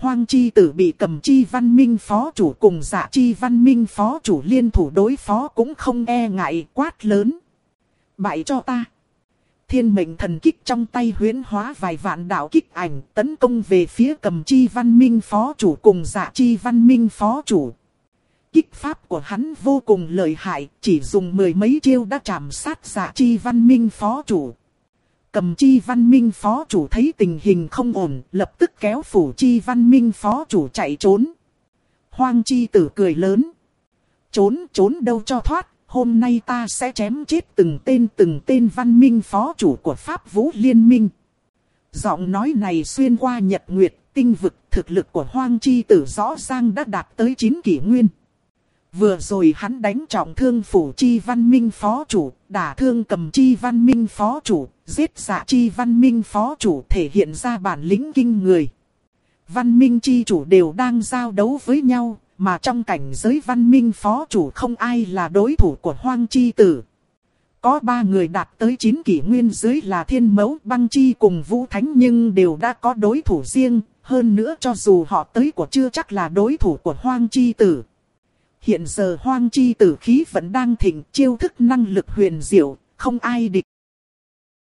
Hoang Chi Tử bị Cầm Chi Văn Minh phó chủ cùng Dạ Chi Văn Minh phó chủ liên thủ đối phó cũng không e ngại, quát lớn. Bại cho ta. Thiên mệnh thần kích trong tay huyễn hóa vài vạn đạo kích ảnh tấn công về phía Cầm Chi Văn Minh phó chủ cùng Dạ Chi Văn Minh phó chủ. Kích pháp của hắn vô cùng lợi hại, chỉ dùng mười mấy chiêu đã chạm sát Dạ Chi Văn Minh phó chủ. Cầm Chi Văn Minh phó chủ thấy tình hình không ổn, lập tức kéo Phủ Chi Văn Minh phó chủ chạy trốn. Hoang Chi Tử cười lớn. Trốn đâu cho thoát, hôm nay ta sẽ chém chết từng tên văn minh phó chủ của Pháp Vũ Liên Minh. Giọng nói này xuyên qua nhật nguyệt, tinh vực, thực lực của Hoang Chi Tử rõ ràng đã đạt tới 9 kỷ nguyên. Vừa rồi hắn đánh trọng thương Phủ Chi Văn Minh phó chủ, đả thương Cầm Chi Văn Minh phó chủ, giết Dạ Chi Văn Minh phó chủ, thể hiện ra bản lĩnh kinh người. Văn Minh chi chủ đều đang giao đấu với nhau, mà trong cảnh giới Văn Minh phó chủ không ai là đối thủ của Hoang Chi Tử. Có 3 người đạt tới 9 kỷ nguyên dưới là Thiên Mẫu, Băng Chi cùng Vũ Thánh nhưng đều đã có đối thủ riêng, hơn nữa cho dù họ tới của chưa chắc là đối thủ của Hoang Chi Tử. Hiện giờ Hoang Chi Tử khí vẫn đang thịnh, chiêu thức năng lực huyền diệu, không ai địch